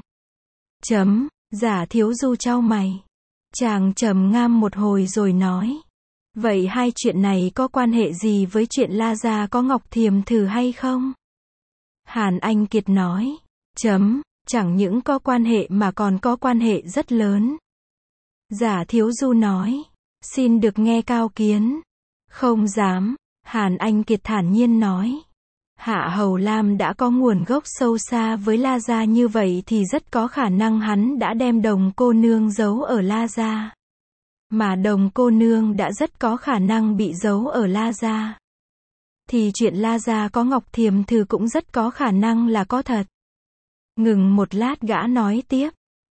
Giả Thiếu Du chau mày. Chàng trầm ngâm một hồi rồi nói, vậy hai chuyện này có quan hệ gì với chuyện La gia có Ngọc Thiềm Thử hay không? Hàn Anh Kiệt nói, chẳng những có quan hệ mà còn có quan hệ rất lớn. Giả Thiếu Du nói, xin được nghe cao kiến. Không dám. Hàn Anh Kiệt thản nhiên nói, Hạ Hầu Lam đã có nguồn gốc sâu xa với La gia như vậy thì rất có khả năng hắn đã đem Đồng cô nương giấu ở La gia. Mà Đồng cô nương đã rất có khả năng bị giấu ở La gia. Thì chuyện La gia có Ngọc Thiềm Thử cũng rất có khả năng là có thật. Ngừng một lát gã nói tiếp.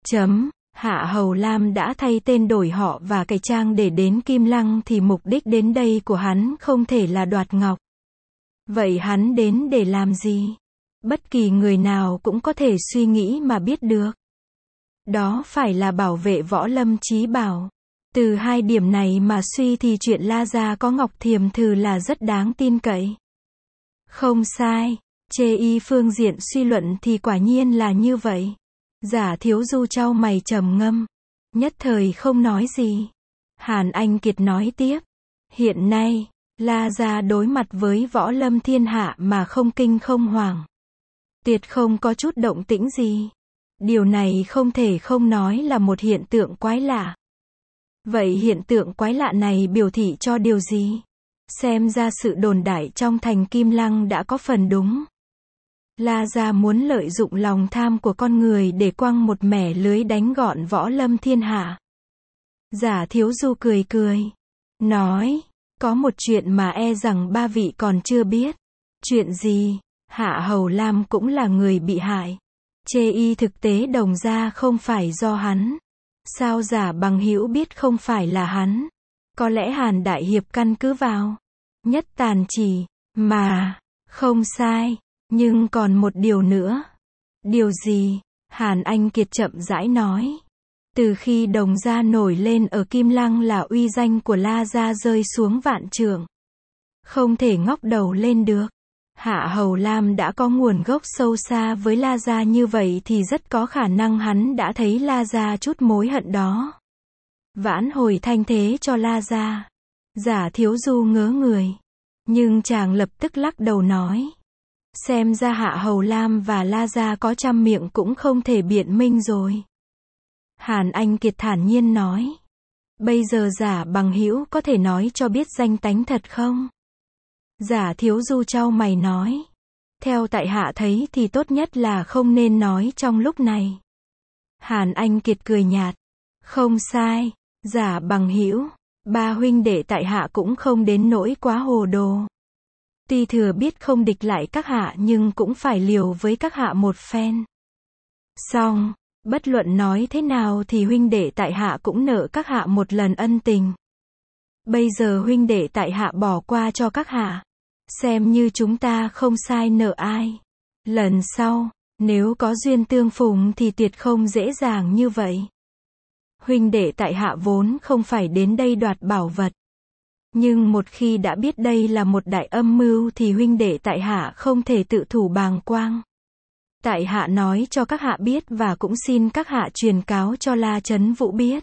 Hạ Hầu Lam đã thay tên đổi họ và cải trang để đến Kim Lăng thì mục đích đến đây của hắn không thể là đoạt ngọc. Vậy hắn đến để làm gì? Bất kỳ người nào cũng có thể suy nghĩ mà biết được. Đó phải là bảo vệ Võ Lâm Chí Bảo. Từ hai điểm này mà suy thì chuyện La gia có Ngọc Thiềm Thử là rất đáng tin cậy. Không sai. Chê y phương diện suy luận thì quả nhiên là như vậy. Giả Thiếu Du chau mày trầm ngâm, nhất thời không nói gì. Hàn Anh Kiệt nói tiếp, hiện nay, La gia đối mặt với Võ Lâm thiên hạ mà không kinh không hoảng. Tuyệt không có chút động tĩnh gì. Điều này không thể không nói là một hiện tượng quái lạ. Vậy hiện tượng quái lạ này biểu thị cho điều gì? Xem ra sự đồn đại trong thành Kim Lăng đã có phần đúng. La gia muốn lợi dụng lòng tham của con người để quăng một mẻ lưới đánh gọn Võ Lâm thiên hạ. Giả Thiếu Du cười cười, nói, có một chuyện mà e rằng ba vị còn chưa biết. Chuyện gì? Hạ Hầu Lam cũng là người bị hại. Chê y thực tế Đồng gia không phải do hắn. Sao Giả Bằng Hữu biết không phải là hắn? Có lẽ Hàn Đại Hiệp căn cứ vào Nhất Tàn Chỉ mà. Không sai. Nhưng còn một điều nữa. Điều gì? Hàn Anh Kiệt chậm rãi nói. Từ khi Đồng gia nổi lên ở Kim Lăng là uy danh của La gia rơi xuống vạn trượng. Không thể ngóc đầu lên được. Hạ Hầu Lam đã có nguồn gốc sâu xa với La Gia như vậy thì rất có khả năng hắn đã thấy La Gia chút mối hận đó. Vãn hồi thanh thế cho La Gia. Giả Thiếu Du ngớ người. Nhưng chàng lập tức lắc đầu nói. Xem ra Hạ Hầu Lam và La Gia có trăm miệng cũng không thể biện minh rồi. Hàn Anh Kiệt thản nhiên nói. Bây giờ Giả Bằng Hữu có thể nói cho biết danh tánh thật không? Giả Thiếu Du chau mày nói. Theo tại hạ thấy thì tốt nhất là không nên nói trong lúc này. Hàn Anh Kiệt cười nhạt. Không sai, Giả Bằng Hữu, ba huynh đệ tại hạ cũng không đến nỗi quá hồ đồ. Tuy thừa biết không địch lại các hạ nhưng cũng phải liều với các hạ một phen. Xong, bất luận nói thế nào thì huynh đệ tại hạ cũng nợ các hạ một lần ân tình. Bây giờ huynh đệ tại hạ bỏ qua cho các hạ. Xem như chúng ta không sai nợ ai. Lần sau, nếu có duyên tương phùng thì tuyệt không dễ dàng như vậy. Huynh đệ tại hạ vốn không phải đến đây đoạt bảo vật. Nhưng một khi đã biết đây là một đại âm mưu thì huynh đệ tại hạ không thể tự thủ bàng quang. Tại hạ nói cho các hạ biết và cũng xin các hạ truyền cáo cho La Chấn Vũ biết.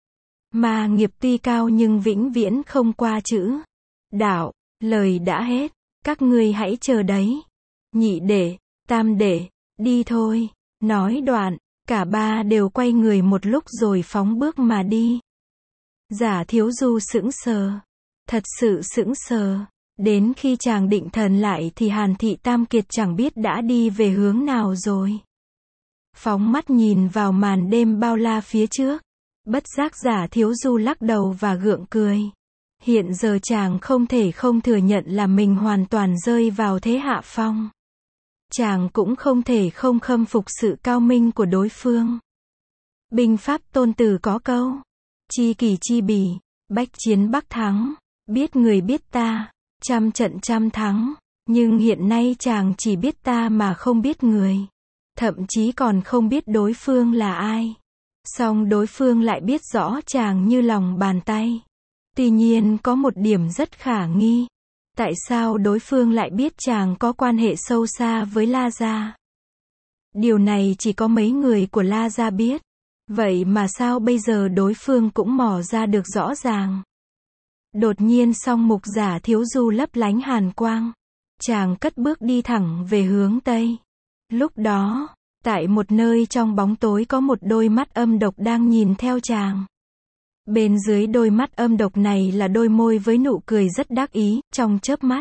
Ma nghiệp tuy cao nhưng vĩnh viễn không qua chữ đạo. Lời đã hết, các ngươi hãy chờ đấy. Nhị đệ, tam đệ, đi thôi. Nói đoạn, cả ba đều quay người một lúc rồi phóng bước mà đi. Giả Thiếu Du sững sờ. Thật sự sững sờ. Đến khi chàng định thần lại thì Hàn Thị Tam Kiệt chẳng biết đã đi về hướng nào rồi. Phóng mắt nhìn vào màn đêm bao la phía trước. Bất giác Giả Thiếu Du lắc đầu và gượng cười. Hiện giờ chàng không thể không thừa nhận là mình hoàn toàn rơi vào thế hạ phong. Chàng cũng không thể không khâm phục sự cao minh của đối phương. Binh pháp Tôn Tử có câu. Chi kỷ chi bỉ, bách chiến bắc thắng. Biết người biết ta, trăm trận trăm thắng. Nhưng hiện nay chàng chỉ biết ta mà không biết người. Thậm chí còn không biết đối phương là ai. Song đối phương lại biết rõ chàng như lòng bàn tay. Tuy nhiên có một điểm rất khả nghi. Tại sao đối phương lại biết chàng có quan hệ sâu xa với La Gia? Điều này chỉ có mấy người của La Gia biết. Vậy mà sao bây giờ đối phương cũng mò ra được rõ ràng? Đột nhiên song mục Giả Thiếu Du lấp lánh hàn quang. Chàng cất bước đi thẳng về hướng Tây. Lúc đó, tại một nơi trong bóng tối có một đôi mắt âm độc đang nhìn theo chàng. Bên dưới đôi mắt âm độc này là đôi môi với nụ cười rất đắc ý, trong chớp mắt.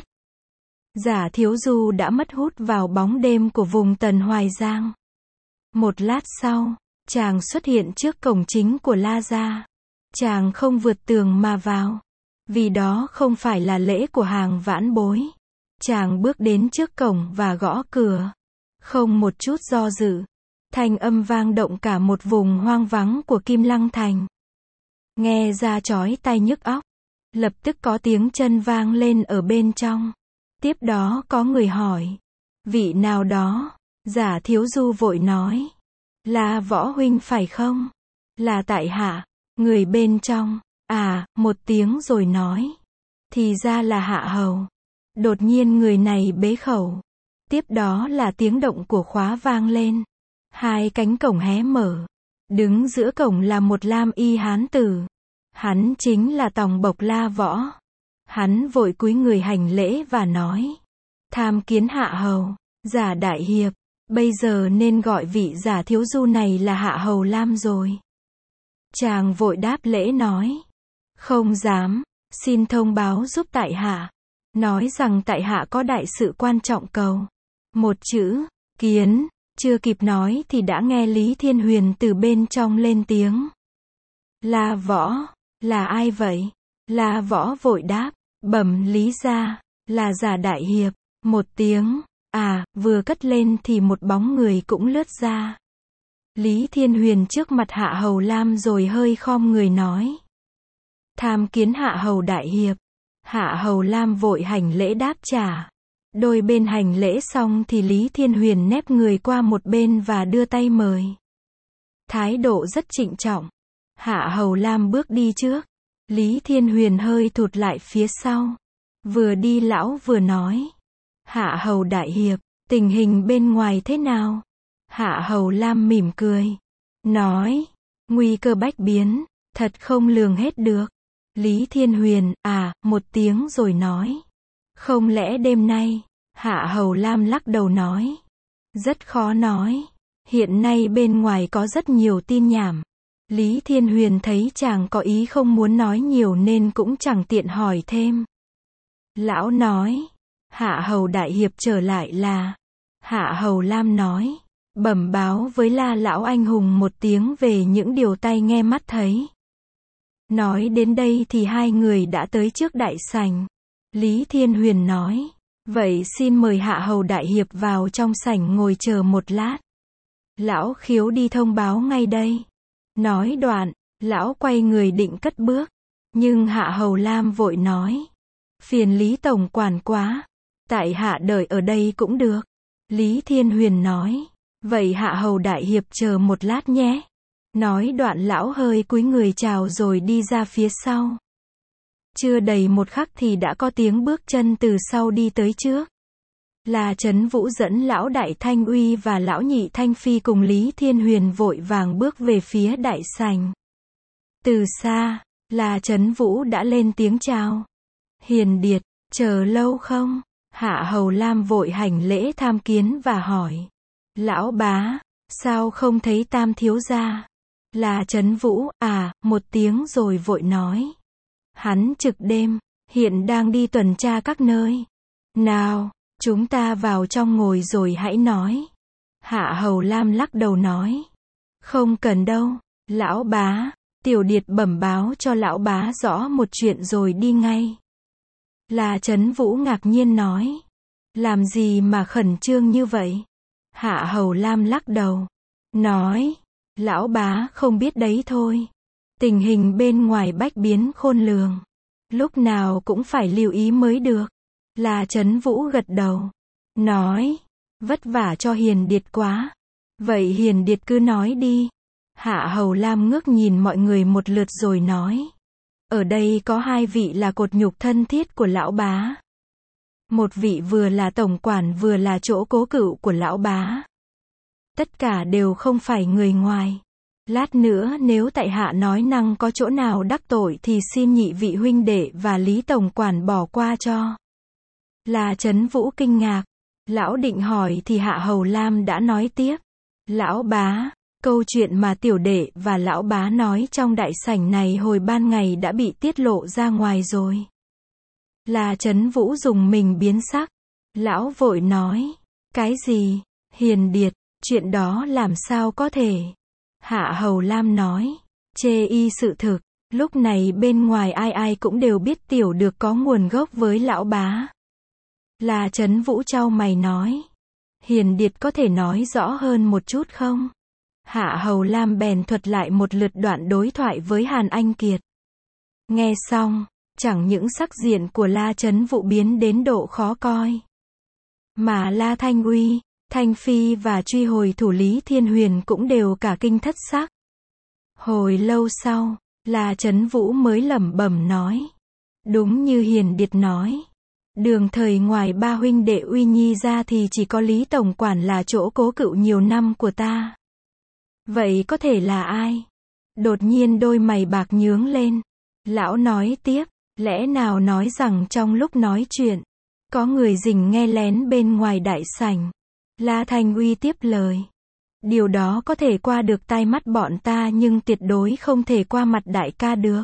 Giả Thiếu Du đã mất hút vào bóng đêm của vùng Tần Hoài Giang. Một lát sau, chàng xuất hiện trước cổng chính của La Gia. Chàng không vượt tường mà vào. Vì đó không phải là lễ của hàng vãn bối. Chàng bước đến trước cổng và gõ cửa. Không một chút do dự. Thanh âm vang động cả một vùng hoang vắng của Kim Lăng Thành. Nghe ra chói tai nhức óc. Lập tức có tiếng chân vang lên ở bên trong. Tiếp đó có người hỏi. Vị nào đó? Giả Thiếu Du vội nói. Là Võ huynh phải không? Là tại hạ. Người bên trong. À, một tiếng rồi nói. Thì ra là Hạ Hầu. Đột nhiên người này bế khẩu. Tiếp đó là tiếng động của khóa vang lên. Hai cánh cổng hé mở. Đứng giữa cổng là một lam y hán tử. Hắn chính là Tòng Bộc La Võ. Hắn vội cúi người hành lễ và nói. Tham kiến Hạ Hầu. Giả đại hiệp. Bây giờ nên gọi vị Giả Thiếu Du này là Hạ Hầu Lam rồi. Chàng vội đáp lễ nói. Không dám. Xin thông báo giúp tại hạ. Nói rằng tại hạ có đại sự quan trọng cầu. Một chữ. Kiến. Chưa kịp nói thì đã nghe Lý Thiên Huyền từ bên trong lên tiếng. La Võ. Là ai vậy? La Võ vội đáp. Bẩm Lý gia. Là Giả đại hiệp. Một tiếng. À, vừa cất lên thì một bóng người cũng lướt ra. Lý Thiên Huyền trước mặt Hạ Hầu Lam rồi hơi khom người nói. Tham kiến Hạ Hầu đại hiệp. Hạ Hầu Lam vội hành lễ đáp trả. Đôi bên hành lễ xong thì Lý Thiên Huyền nép người qua một bên và đưa tay mời. Thái độ rất trịnh trọng. Hạ Hầu Lam bước đi trước. Lý Thiên Huyền hơi thụt lại phía sau. Vừa đi lão vừa nói. Hạ Hầu đại hiệp, tình hình bên ngoài thế nào? Hạ Hầu Lam mỉm cười, nói, nguy cơ bách biến, thật không lường hết được. Lý Thiên Huyền, một tiếng rồi nói, không lẽ đêm nay? Hạ Hầu Lam lắc đầu nói, rất khó nói, hiện nay bên ngoài có rất nhiều tin nhảm. Lý Thiên Huyền thấy chàng có ý không muốn nói nhiều nên cũng chẳng tiện hỏi thêm. Lão nói, Hạ Hầu đại hiệp trở lại là. Hạ Hầu Lam nói, bẩm báo với La lão anh hùng một tiếng về những điều tai nghe mắt thấy. Nói đến đây thì hai người đã tới trước đại sảnh. Lý Thiên Huyền nói, vậy xin mời Hạ Hầu đại hiệp vào trong sảnh ngồi chờ một lát. Lão khiếu đi thông báo ngay đây. Nói đoạn, lão quay người định cất bước. Nhưng Hạ Hầu Lam vội nói, phiền Lý tổng quản quá, tại hạ đợi ở đây cũng được. Lý Thiên Huyền nói, vậy Hạ Hầu đại hiệp chờ một lát nhé. Nói đoạn lão hơi cúi người chào rồi đi ra phía sau. Chưa đầy một khắc thì đã có tiếng bước chân từ sau đi tới trước. Là Trấn Vũ dẫn lão Đại Thanh Uy và lão Nhị Thanh Phi cùng Lý Thiên Huyền vội vàng bước về phía đại sảnh. Từ xa, là Trấn Vũ đã lên tiếng chào. Hiền Điệt, chờ lâu không? Hạ Hầu Lam vội hành lễ tham kiến và hỏi. Lão bá, sao không thấy Tam thiếu gia? Là Trấn Vũ, một tiếng rồi vội nói. Hắn trực đêm, hiện đang đi tuần tra các nơi. Nào, chúng ta vào trong ngồi rồi hãy nói. Hạ Hầu Lam lắc đầu nói. Không cần đâu, lão bá, Tiểu Điệt bẩm báo cho lão bá rõ một chuyện rồi đi ngay. Là Trấn Vũ ngạc nhiên nói. Làm gì mà khẩn trương như vậy? Hạ Hầu Lam lắc đầu. Nói, lão bá không biết đấy thôi. Tình hình bên ngoài bách biến khôn lường. Lúc nào cũng phải lưu ý mới được. Là Trấn Vũ gật đầu. Nói, vất vả cho Hiền Điệt quá. Vậy Hiền Điệt cứ nói đi. Hạ Hầu Lam ngước nhìn mọi người một lượt rồi nói. Ở đây có hai vị là cột nhục thân thiết của lão bá. Một vị vừa là tổng quản vừa là chỗ cố cựu của lão bá. Tất cả đều không phải người ngoài. Lát nữa nếu tại hạ nói năng có chỗ nào đắc tội thì xin nhị vị huynh đệ và Lý tổng quản bỏ qua cho. Là Trấn Vũ kinh ngạc. Lão định hỏi thì Hạ Hầu Lam đã nói tiếp. Lão bá, câu chuyện mà tiểu đệ và lão bá nói trong đại sảnh này hồi ban ngày đã bị tiết lộ ra ngoài rồi. Là Trấn Vũ dùng mình biến sắc. Lão vội nói. Cái gì? Hiền Điệt, chuyện đó làm sao có thể? Hạ Hầu Lam nói. Chê y sự thực, lúc này bên ngoài ai ai cũng đều biết tiểu được có nguồn gốc với lão bá. Là Trấn Vũ chau mày nói. Hiền Điệt có thể nói rõ hơn một chút không? Hạ Hầu Lam bèn thuật lại một lượt đoạn đối thoại với Hàn Anh Kiệt. Nghe xong, chẳng những sắc diện của La Trấn Vũ biến đến độ khó coi. Mà La Thanh Uy, Thanh Phi và truy hồi thủ Lý Thiên Huyền cũng đều cả kinh thất sắc. Hồi lâu sau, La Trấn Vũ mới lẩm bẩm nói. Đúng như Hiền Điệt nói. Đường thời ngoài ba huynh đệ Uy Nhi ra thì chỉ có Lý tổng quản là chỗ cố cựu nhiều năm của ta. Vậy có thể là ai? Đột nhiên đôi mày bạc nhướng lên. Lão nói tiếp, lẽ nào nói rằng trong lúc nói chuyện, có người rình nghe lén bên ngoài đại sảnh. La Thanh Uy tiếp lời. Điều đó có thể qua được tai mắt bọn ta nhưng tuyệt đối không thể qua mặt đại ca được.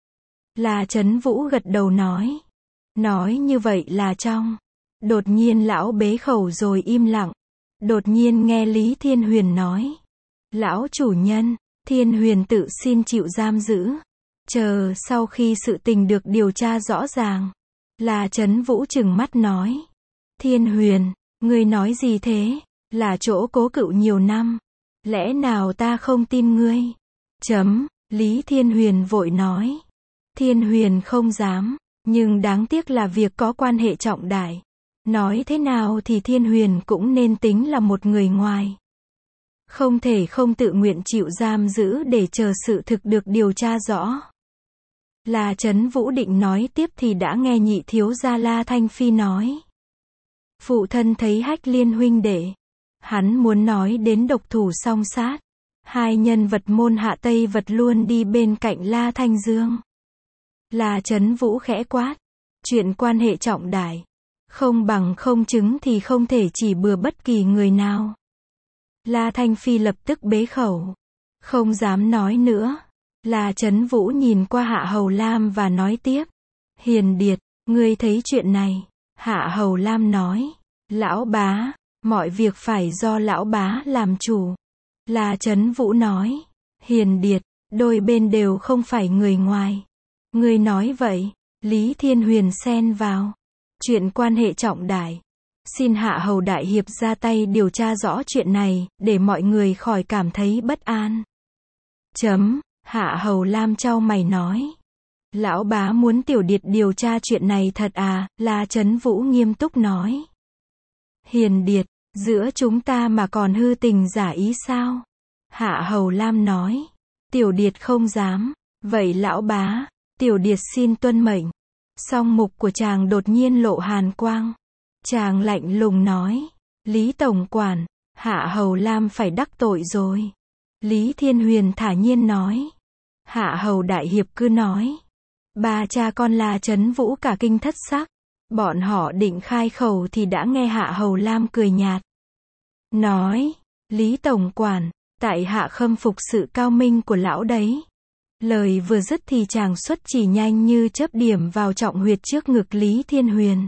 La Trấn Vũ gật đầu nói. Nói như vậy là trong. Đột nhiên lão bế khẩu rồi im lặng. Đột nhiên nghe Lý Thiên Huyền nói. Lão chủ nhân, Thiên Huyền tự xin chịu giam giữ. Chờ sau khi sự tình được điều tra rõ ràng. Là Trấn Vũ trừng mắt nói. Thiên Huyền, ngươi nói gì thế? Là chỗ cố cựu nhiều năm. Lẽ nào ta không tin ngươi? Lý Thiên Huyền vội nói. Thiên Huyền không dám. Nhưng đáng tiếc là việc có quan hệ trọng đại. Nói thế nào thì Thiên Huyền cũng nên tính là một người ngoài. Không thể không tự nguyện chịu giam giữ để chờ sự thực được điều tra rõ. Là Trấn Vũ định nói tiếp thì đã nghe nhị thiếu gia La Thanh Phi nói. Phụ thân thấy Hách Liên huynh đệ. Hắn muốn nói đến độc thủ song sát. Hai nhân vật môn hạ Tây Vật luôn đi bên cạnh La Thanh Dương. La Chấn Vũ khẽ quát. Chuyện quan hệ trọng đại. Không bằng không chứng thì không thể chỉ bừa bất kỳ người nào. La Thanh Phi lập tức bế khẩu. Không dám nói nữa. La Chấn Vũ nhìn qua Hạ Hầu Lam và nói tiếp. Hiền Điệt, ngươi thấy chuyện này. Hạ Hầu Lam nói. Lão bá, mọi việc phải do lão bá làm chủ. La Chấn Vũ nói. Hiền Điệt, đôi bên đều không phải người ngoài. Ngươi nói vậy. Lý Thiên Huyền xen vào. Chuyện quan hệ trọng đại. Xin Hạ Hầu Đại Hiệp ra tay điều tra rõ chuyện này, để mọi người khỏi cảm thấy bất an. Hạ Hầu Lam chau mày nói. Lão bá muốn Tiểu Điệt điều tra chuyện này thật à? La Chấn Vũ nghiêm túc nói. Hiền Điệt, giữa chúng ta mà còn hư tình giả ý sao? Hạ Hầu Lam nói. Tiểu Điệt không dám. Vậy lão bá, Tiểu Điệt xin tuân mệnh. Song mục của chàng đột nhiên lộ hàn quang. Chàng lạnh lùng nói. Lý Tổng Quản, Hạ Hầu Lam phải đắc tội rồi. Lý Thiên Huyền thả nhiên nói. Hạ Hầu Đại Hiệp cứ nói. Ba cha con La Chấn Vũ cả kinh thất sắc. Bọn họ định khai khẩu thì đã nghe Hạ Hầu Lam cười nhạt. Nói. Lý Tổng Quản, tại hạ khâm phục sự cao minh của lão đấy. Lời vừa dứt thì chàng xuất chỉ nhanh như chớp điểm vào trọng huyệt trước ngực Lý Thiên Huyền.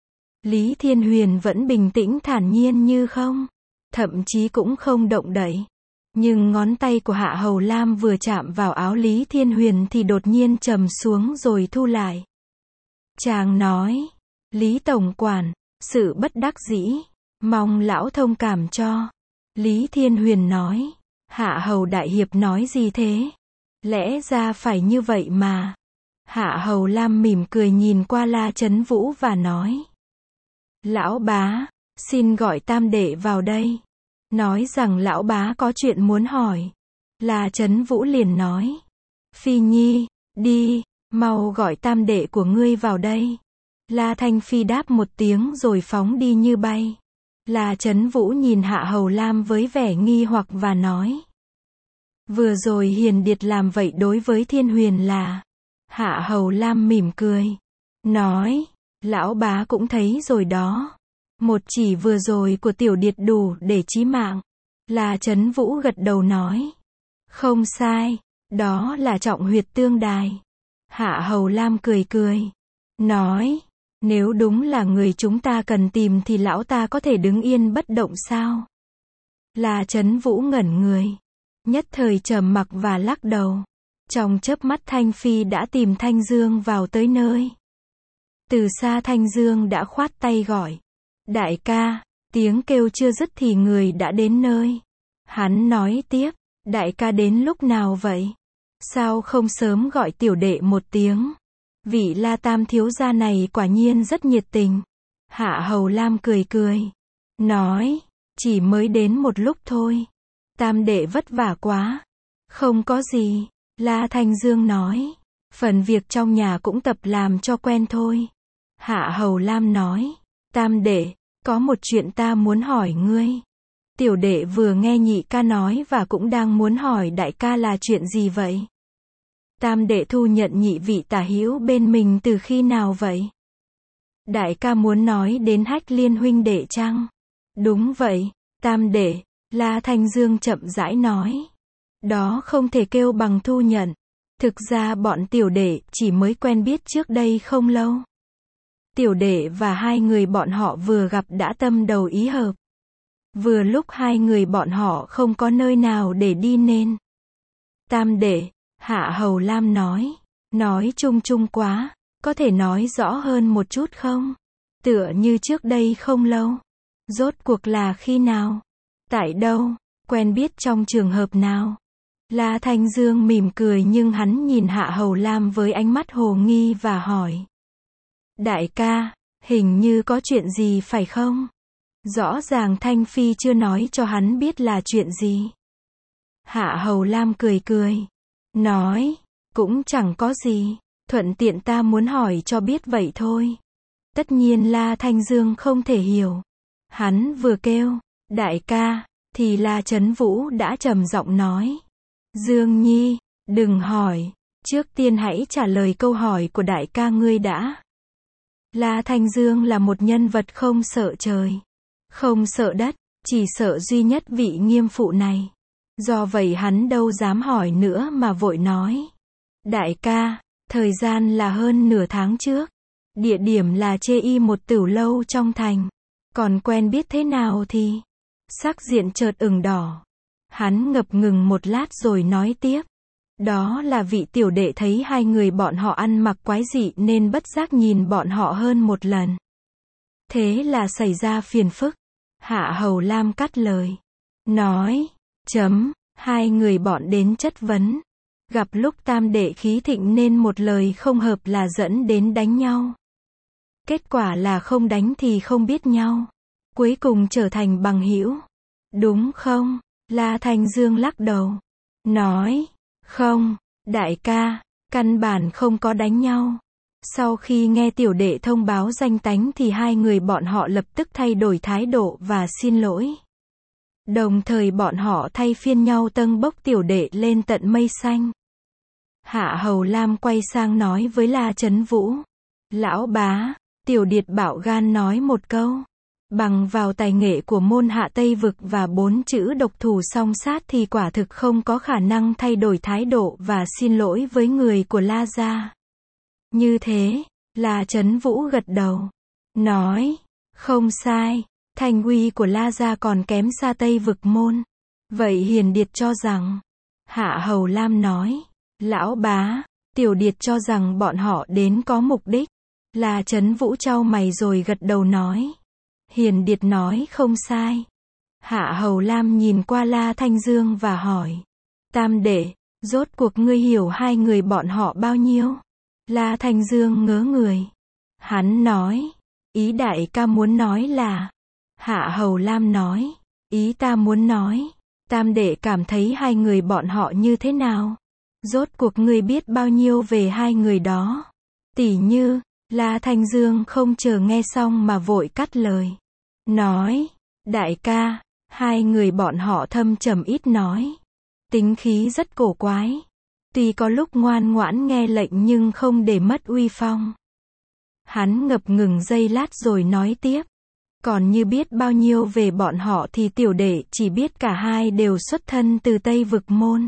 Lý Thiên Huyền vẫn bình tĩnh thản nhiên như không. Thậm chí cũng không động đậy. Nhưng ngón tay của Hạ Hầu Lam vừa chạm vào áo Lý Thiên Huyền thì đột nhiên trầm xuống rồi thu lại. Chàng nói. Lý Tổng Quản, sự bất đắc dĩ. Mong lão thông cảm cho. Lý Thiên Huyền nói. Hạ Hầu Đại Hiệp nói gì thế? Lẽ ra phải như vậy mà. Hạ Hầu Lam mỉm cười nhìn qua La Chấn Vũ và nói. Lão bá, xin gọi tam đệ vào đây. Nói rằng lão bá có chuyện muốn hỏi. La Chấn Vũ liền nói. Phi Nhi, đi, mau gọi tam đệ của ngươi vào đây. La Thanh Phi đáp một tiếng rồi phóng đi như bay. La Chấn Vũ nhìn Hạ Hầu Lam với vẻ nghi hoặc và nói. Vừa rồi Hiền Điệt làm vậy đối với Thiên Huyền là. Hạ Hầu Lam mỉm cười. Nói. Lão bá cũng thấy rồi đó. Một chỉ vừa rồi của Tiểu Điệt đủ để chí mạng. La Chấn Vũ gật đầu nói. Không sai. Đó là trọng huyệt tương đài. Hạ Hầu Lam cười cười. Nói. Nếu đúng là người chúng ta cần tìm thì lão ta có thể đứng yên bất động sao? La Chấn Vũ ngẩn người. Nhất thời trầm mặc và lắc đầu. Trong chớp mắt Thanh Phi đã tìm Thanh Dương vào tới nơi. Từ xa Thanh Dương đã khoát tay gọi. Đại ca, tiếng kêu chưa dứt thì người đã đến nơi. Hắn nói tiếp, đại ca đến lúc nào vậy? Sao không sớm gọi tiểu đệ một tiếng? Vị La Tam thiếu gia này quả nhiên rất nhiệt tình. Hạ Hầu Lam cười cười. Nói, chỉ mới đến một lúc thôi. Tam đệ vất vả quá. Không có gì. La Thanh Dương nói. Phần việc trong nhà cũng tập làm cho quen thôi. Hạ Hầu Lam nói. Tam đệ, có một chuyện ta muốn hỏi ngươi. Tiểu đệ vừa nghe nhị ca nói và cũng đang muốn hỏi đại ca là chuyện gì vậy? Tam đệ thu nhận nhị vị tả hữu bên mình từ khi nào vậy? Đại ca muốn nói đến Hách Liên huynh đệ chăng? Đúng vậy, tam đệ. La Thanh Dương chậm rãi nói. Đó không thể kêu bằng thu nhận. Thực ra bọn tiểu đệ chỉ mới quen biết trước đây không lâu. Tiểu đệ và hai người bọn họ vừa gặp đã tâm đầu ý hợp. Vừa lúc hai người bọn họ không có nơi nào để đi nên. Tam đệ, Hạ Hầu Lam nói. Nói chung chung quá, có thể nói rõ hơn một chút không? Tựa như trước đây không lâu. Rốt cuộc là khi nào? Tại đâu? Quen biết trong trường hợp nào? La Thanh Dương mỉm cười nhưng hắn nhìn Hạ Hầu Lam với ánh mắt hồ nghi và hỏi. Đại ca, hình như có chuyện gì phải không? Rõ ràng Thanh Phi chưa nói cho hắn biết là chuyện gì. Hạ Hầu Lam cười cười. Nói, cũng chẳng có gì, thuận tiện ta muốn hỏi cho biết vậy thôi. Tất nhiên La Thanh Dương không thể hiểu. Hắn vừa kêu, đại ca, thì La Chấn Vũ đã trầm giọng nói. Dương Nhi, đừng hỏi, trước tiên hãy trả lời câu hỏi của đại ca ngươi đã. La Thanh Dương là một nhân vật không sợ trời, không sợ đất, chỉ sợ duy nhất vị nghiêm phụ này. Do vậy hắn đâu dám hỏi nữa mà vội nói. Đại ca, thời gian là hơn nửa tháng trước. Địa điểm là chê y một tửu lâu trong thành. Còn quen biết thế nào thì... Sắc diện chợt ửng đỏ. Hắn ngập ngừng một lát rồi nói tiếp. Đó là vị tiểu đệ thấy hai người bọn họ ăn mặc quái dị nên bất giác nhìn bọn họ hơn một lần. Thế là xảy ra phiền phức. Hạ Hầu Lam cắt lời. Nói. Hai người bọn đến chất vấn. Gặp lúc tam đệ khí thịnh nên một lời không hợp là dẫn đến đánh nhau. Kết quả là không đánh thì không biết nhau. Cuối cùng trở thành bằng hữu. Đúng không? La Thanh Dương lắc đầu. Nói. Không, đại ca, căn bản không có đánh nhau. Sau khi nghe tiểu đệ thông báo danh tánh thì hai người bọn họ lập tức thay đổi thái độ và xin lỗi. Đồng thời bọn họ thay phiên nhau tâng bốc tiểu đệ lên tận mây xanh. Hạ Hầu Lam quay sang nói với La Chấn Vũ. Lão bá, tiểu điệt bạo gan nói một câu. Bằng vào tài nghệ của môn Hạ Tây Vực và 4 chữ độc thủ song sát thì quả thực không có khả năng thay đổi thái độ và xin lỗi với người của La gia. Như thế, La Chấn Vũ gật đầu. Nói, không sai, thành uy của La gia còn kém xa Tây Vực môn. Vậy Hiền Điệt cho rằng, Hạ Hầu Lam nói, lão bá, tiểu điệt cho rằng bọn họ đến có mục đích. La Chấn Vũ chau mày rồi gật đầu nói. Hiền Điệt nói không sai. Hạ Hầu Lam nhìn qua La Thanh Dương và hỏi. Tam đệ, rốt cuộc ngươi hiểu hai người bọn họ bao nhiêu? La Thanh Dương ngớ người. Hắn nói. Ý đại ca muốn nói là. Hạ Hầu Lam nói. Ý ta muốn nói. Tam đệ cảm thấy hai người bọn họ như thế nào? Rốt cuộc ngươi biết bao nhiêu về hai người đó? Tỉ như, La Thanh Dương không chờ nghe xong mà vội cắt lời. Nói, đại ca, hai người bọn họ thâm trầm ít nói. Tính khí rất cổ quái. Tuy có lúc ngoan ngoãn nghe lệnh nhưng không để mất uy phong. Hắn ngập ngừng giây lát rồi nói tiếp. Còn như biết bao nhiêu về bọn họ thì tiểu đệ chỉ biết cả hai đều xuất thân từ Tây Vực môn.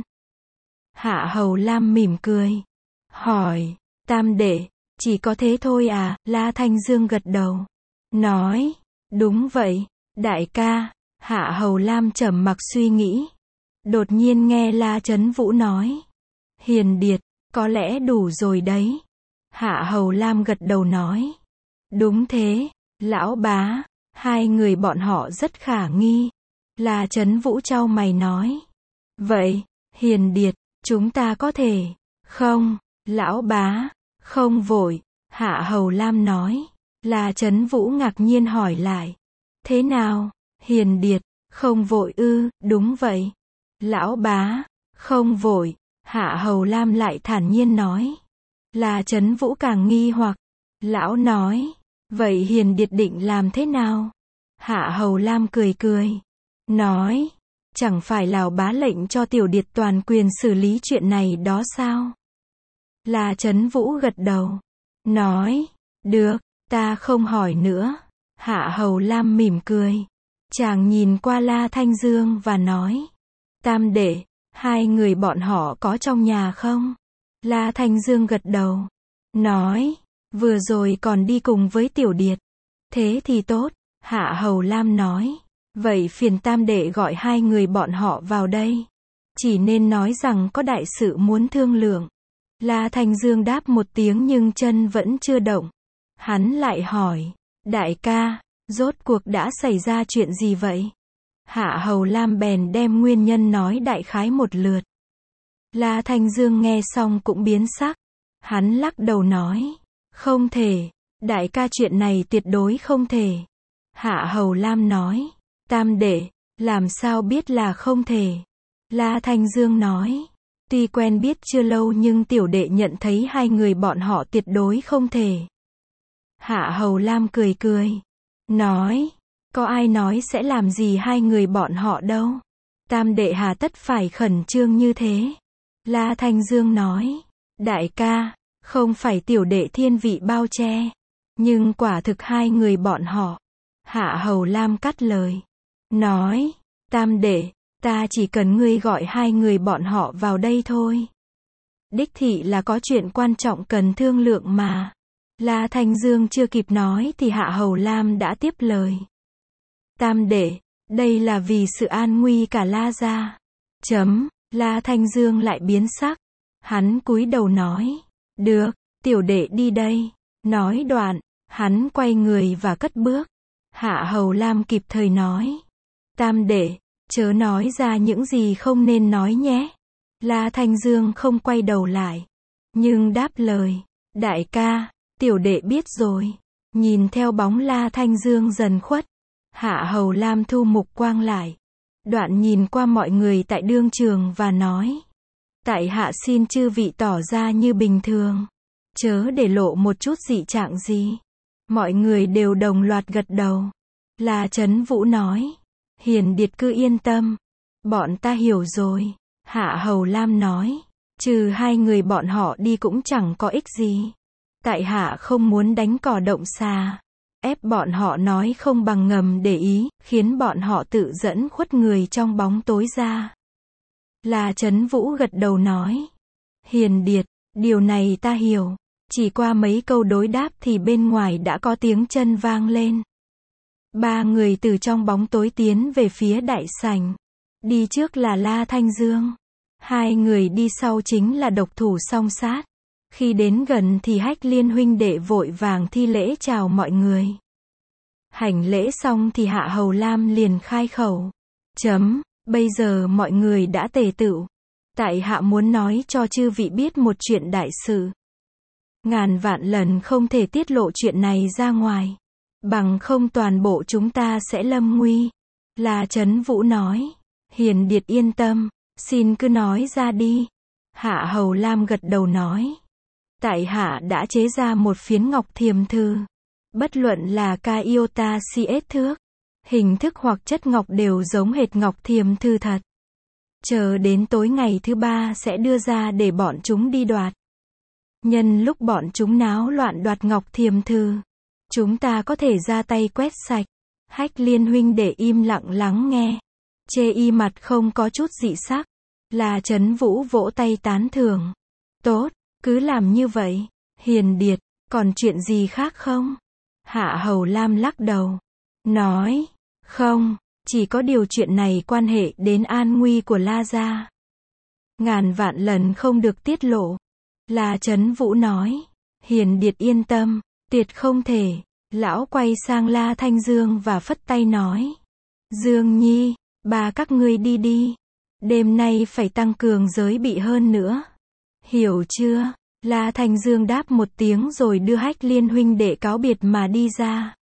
Hạ Hầu Lam mỉm cười. Hỏi, tam đệ, chỉ có thế thôi à? La Thanh Dương gật đầu. Nói, đúng vậy, đại ca. Hạ Hầu Lam trầm mặc suy nghĩ. Đột nhiên nghe La Chấn Vũ nói. Hiền Điệt, có lẽ đủ rồi đấy. Hạ Hầu Lam gật đầu nói. Đúng thế, lão bá, hai người bọn họ rất khả nghi. La Chấn Vũ chau mày nói. Vậy, Hiền Điệt, chúng ta có thể... Không, lão bá, không vội. Hạ Hầu Lam nói. La Chấn Vũ ngạc nhiên hỏi lại. Thế nào, Hiền Điệt, không vội ư? Đúng vậy. Lão bá, không vội. Hạ Hầu Lam lại thản nhiên nói. La Chấn Vũ càng nghi hoặc. Lão nói. Vậy Hiền Điệt định làm thế nào? Hạ Hầu Lam cười cười. Nói. Chẳng phải lão bá lệnh cho tiểu điệt toàn quyền xử lý chuyện này đó sao? La Chấn Vũ gật đầu. Nói. Được, ta không hỏi nữa. Hạ Hầu Lam mỉm cười. Chàng nhìn qua La Thanh Dương và nói. Tam đệ, hai người bọn họ có trong nhà không? La Thanh Dương gật đầu. Nói. Vừa rồi còn đi cùng với tiểu điệt. Thế thì tốt. Hạ Hầu Lam nói. Vậy phiền tam đệ gọi hai người bọn họ vào đây. Chỉ nên nói rằng có đại sự muốn thương lượng. La Thanh Dương đáp một tiếng nhưng chân vẫn chưa động. Hắn lại hỏi. Đại ca, rốt cuộc đã xảy ra chuyện gì vậy? Hạ Hầu Lam bèn đem nguyên nhân nói đại khái một lượt. La Thanh Dương nghe xong cũng biến sắc. Hắn lắc đầu nói. Không thể. Đại ca chuyện này tuyệt đối không thể. Hạ Hầu Lam nói. Tam đệ, làm sao biết là không thể? La Thanh Dương nói. Tuy quen biết chưa lâu nhưng tiểu đệ nhận thấy hai người bọn họ tuyệt đối không thể. Hạ Hầu Lam cười cười. Nói. Có ai nói sẽ làm gì hai người bọn họ đâu. Tam đệ hà tất phải khẩn trương như thế. La Thanh Dương nói. Đại ca, không phải tiểu đệ thiên vị bao che. Nhưng quả thực hai người bọn họ. Hạ Hầu Lam cắt lời. Nói. Tam đệ, ta chỉ cần ngươi gọi hai người bọn họ vào đây thôi. Đích thị là có chuyện quan trọng cần thương lượng mà. La Thanh Dương chưa kịp nói thì Hạ Hầu Lam đã tiếp lời. Tam đệ, đây là vì sự an nguy cả La gia. La Thanh Dương lại biến sắc. Hắn cúi đầu nói. Được, tiểu đệ đi đây. Nói đoạn, hắn quay người và cất bước. Hạ Hầu Lam kịp thời nói. Tam đệ, chớ nói ra những gì không nên nói nhé. La Thanh Dương không quay đầu lại. Nhưng đáp lời. Đại ca, tiểu đệ biết rồi. Nhìn theo bóng La Thanh Dương dần khuất. Hạ Hầu Lam thu mục quang lại. Đoạn nhìn qua mọi người tại đương trường và nói. Tại hạ xin chư vị tỏ ra như bình thường. Chớ để lộ một chút dị trạng gì. Mọi người đều đồng loạt gật đầu. La Chấn Vũ nói. Hiền Điệt cứ yên tâm. Bọn ta hiểu rồi. Hạ Hầu Lam nói. Trừ hai người bọn họ đi cũng chẳng có ích gì. Tại hạ không muốn đánh cỏ động xà. Ép bọn họ nói không bằng ngầm để ý, khiến bọn họ tự dẫn khuất người trong bóng tối ra. La Chấn Vũ gật đầu nói. Hiền Điệt, điều này ta hiểu. Chỉ qua mấy câu đối đáp thì bên ngoài đã có tiếng chân vang lên. Ba người từ trong bóng tối tiến về phía đại sảnh. Đi trước là La Thanh Dương. Hai người đi sau chính là độc thủ Song Sát. Khi đến gần thì Hách Liên huynh đệ vội vàng thi lễ chào mọi người. Hành lễ xong thì Hạ Hầu Lam liền khai khẩu. Bây giờ mọi người đã tề tựu. Tại hạ muốn nói cho chư vị biết một chuyện đại sự. Ngàn vạn lần không thể tiết lộ chuyện này ra ngoài. Bằng không toàn bộ chúng ta sẽ lâm nguy. La Chấn Vũ nói. Hiền Điệt yên tâm. Xin cứ nói ra đi. Hạ Hầu Lam gật đầu nói. Tại hạ đã chế ra một phiến ngọc thiềm thư. Bất luận là ca iota CS thước, hình thức hoặc chất ngọc đều giống hệt ngọc thiềm thư thật. Chờ đến tối ngày thứ ba sẽ đưa ra để bọn chúng đi đoạt. Nhân lúc bọn chúng náo loạn đoạt ngọc thiềm thư, chúng ta có thể ra tay quét sạch. Hách Liên huynh để im lặng lắng nghe. Chê y mặt không có chút dị sắc. La Chấn Vũ vỗ tay tán thưởng. Tốt, cứ làm như vậy. Hiền Điệt, còn chuyện gì khác không? Hạ Hầu Lam lắc đầu. Nói. Không, chỉ có điều chuyện này quan hệ đến an nguy của La gia. Ngàn vạn lần không được tiết lộ. La Chấn Vũ nói. Hiền Điệt yên tâm, tuyệt không thể. Lão quay sang La Thanh Dương và phất tay nói. Dương Nhi, ba các ngươi đi đi. Đêm nay phải tăng cường giới bị hơn nữa. Hiểu chưa? La Thanh Dương đáp một tiếng rồi đưa Hách Liên huynh đệ cáo biệt mà đi ra.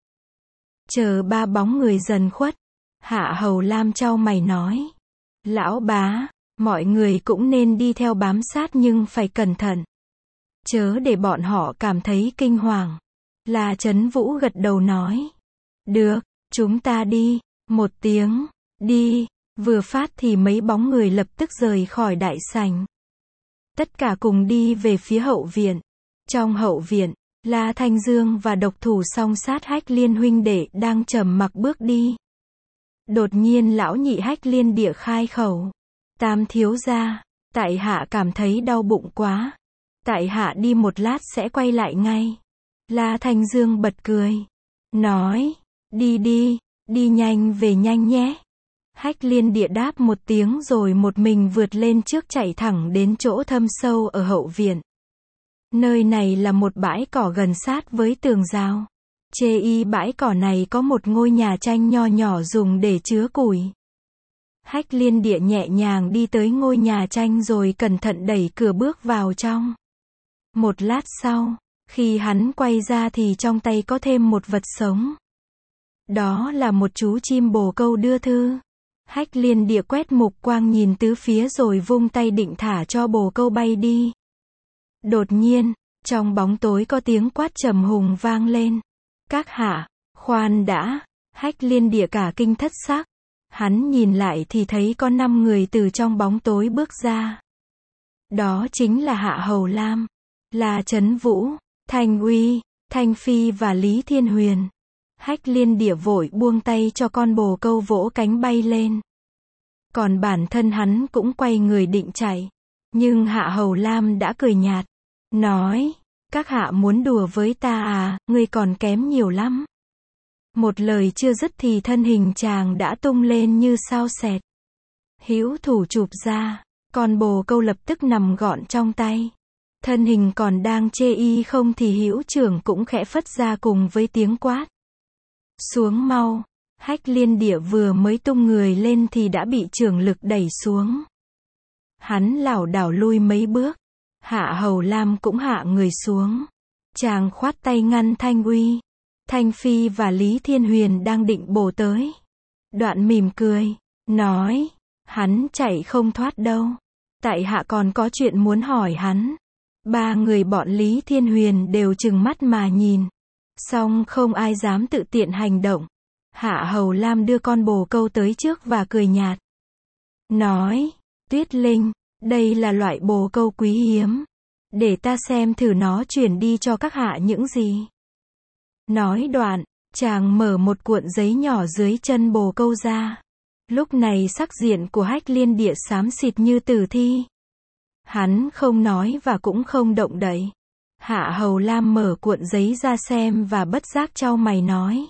Chờ ba bóng người dần khuất. Hạ Hầu Lam chau mày nói. Lão bá, mọi người cũng nên đi theo bám sát nhưng phải cẩn thận. Chớ để bọn họ cảm thấy kinh hoàng. La Chấn Vũ gật đầu nói. Được, chúng ta đi. Một tiếng, đi. Vừa phát thì mấy bóng người lập tức rời khỏi đại sảnh. Tất cả cùng đi về phía hậu viện. Trong hậu viện, La Thanh Dương và độc thủ Song Sát Hách Liên huynh đệ đang trầm mặc bước đi. Đột nhiên lão nhị Hách Liên địa khai khẩu. Tam thiếu gia, tại hạ cảm thấy đau bụng quá. Tại hạ đi một lát sẽ quay lại ngay. La Thanh Dương bật cười. Nói, đi đi, đi nhanh về nhanh nhé. Hách Liên địa đáp một tiếng rồi một mình vượt lên trước chạy thẳng đến chỗ thâm sâu ở hậu viện. Nơi này là một bãi cỏ gần sát với tường rào. Chê y bãi cỏ này có một ngôi nhà tranh nho nhỏ dùng để chứa củi. Hách Liên địa nhẹ nhàng đi tới ngôi nhà tranh rồi cẩn thận đẩy cửa bước vào trong. Một lát sau, khi hắn quay ra thì trong tay có thêm một vật sống. Đó là một chú chim bồ câu đưa thư. Hách Liên địa quét mục quang nhìn tứ phía rồi vung tay định thả cho bồ câu bay đi. Đột nhiên, trong bóng tối có tiếng quát trầm hùng vang lên. Các hạ, khoan đã, Hách Liên Địa cả kinh thất sắc. Hắn nhìn lại thì thấy có 5 người từ trong bóng tối bước ra. Đó chính là Hạ Hầu Lam, La Chấn Vũ, Thanh Uy, Thanh Phi và Lý Thiên Huyền. Hách Liên Địa vội buông tay cho con bồ câu vỗ cánh bay lên. Còn bản thân hắn cũng quay người định chạy. Nhưng Hạ Hầu Lam đã cười nhạt. Nói, các hạ muốn đùa với ta à, ngươi còn kém nhiều lắm. Một lời chưa dứt thì thân hình chàng đã tung lên như sao xẹt. Hữu thủ chụp ra, con bồ câu lập tức nằm gọn trong tay. Thân hình còn đang chê y không thì hữu trưởng cũng khẽ phất ra cùng với tiếng quát. Xuống mau. Hách Liên Địa vừa mới tung người lên thì đã bị trưởng lực đẩy xuống. Hắn lảo đảo lui mấy bước. Hạ Hầu Lam cũng hạ người xuống. Chàng khoát tay ngăn Thanh Uy, Thanh Phi và Lý Thiên Huyền đang định bổ tới. Đoạn mỉm cười, nói, hắn chạy không thoát đâu. Tại hạ còn có chuyện muốn hỏi hắn. 3 người bọn Lý Thiên Huyền đều trừng mắt mà nhìn. Song không ai dám tự tiện hành động. Hạ Hầu Lam đưa con bồ câu tới trước và cười nhạt. Nói, Tuyết Linh, đây là loại bồ câu quý hiếm. Để ta xem thử nó chuyển đi cho các hạ những gì. Nói đoạn, chàng mở một cuộn giấy nhỏ dưới chân bồ câu ra. Lúc này sắc diện của Hách Liên Địa xám xịt như tử thi. Hắn không nói và cũng không động đậy. Hạ Hầu Lam mở cuộn giấy ra xem và bất giác chau mày nói.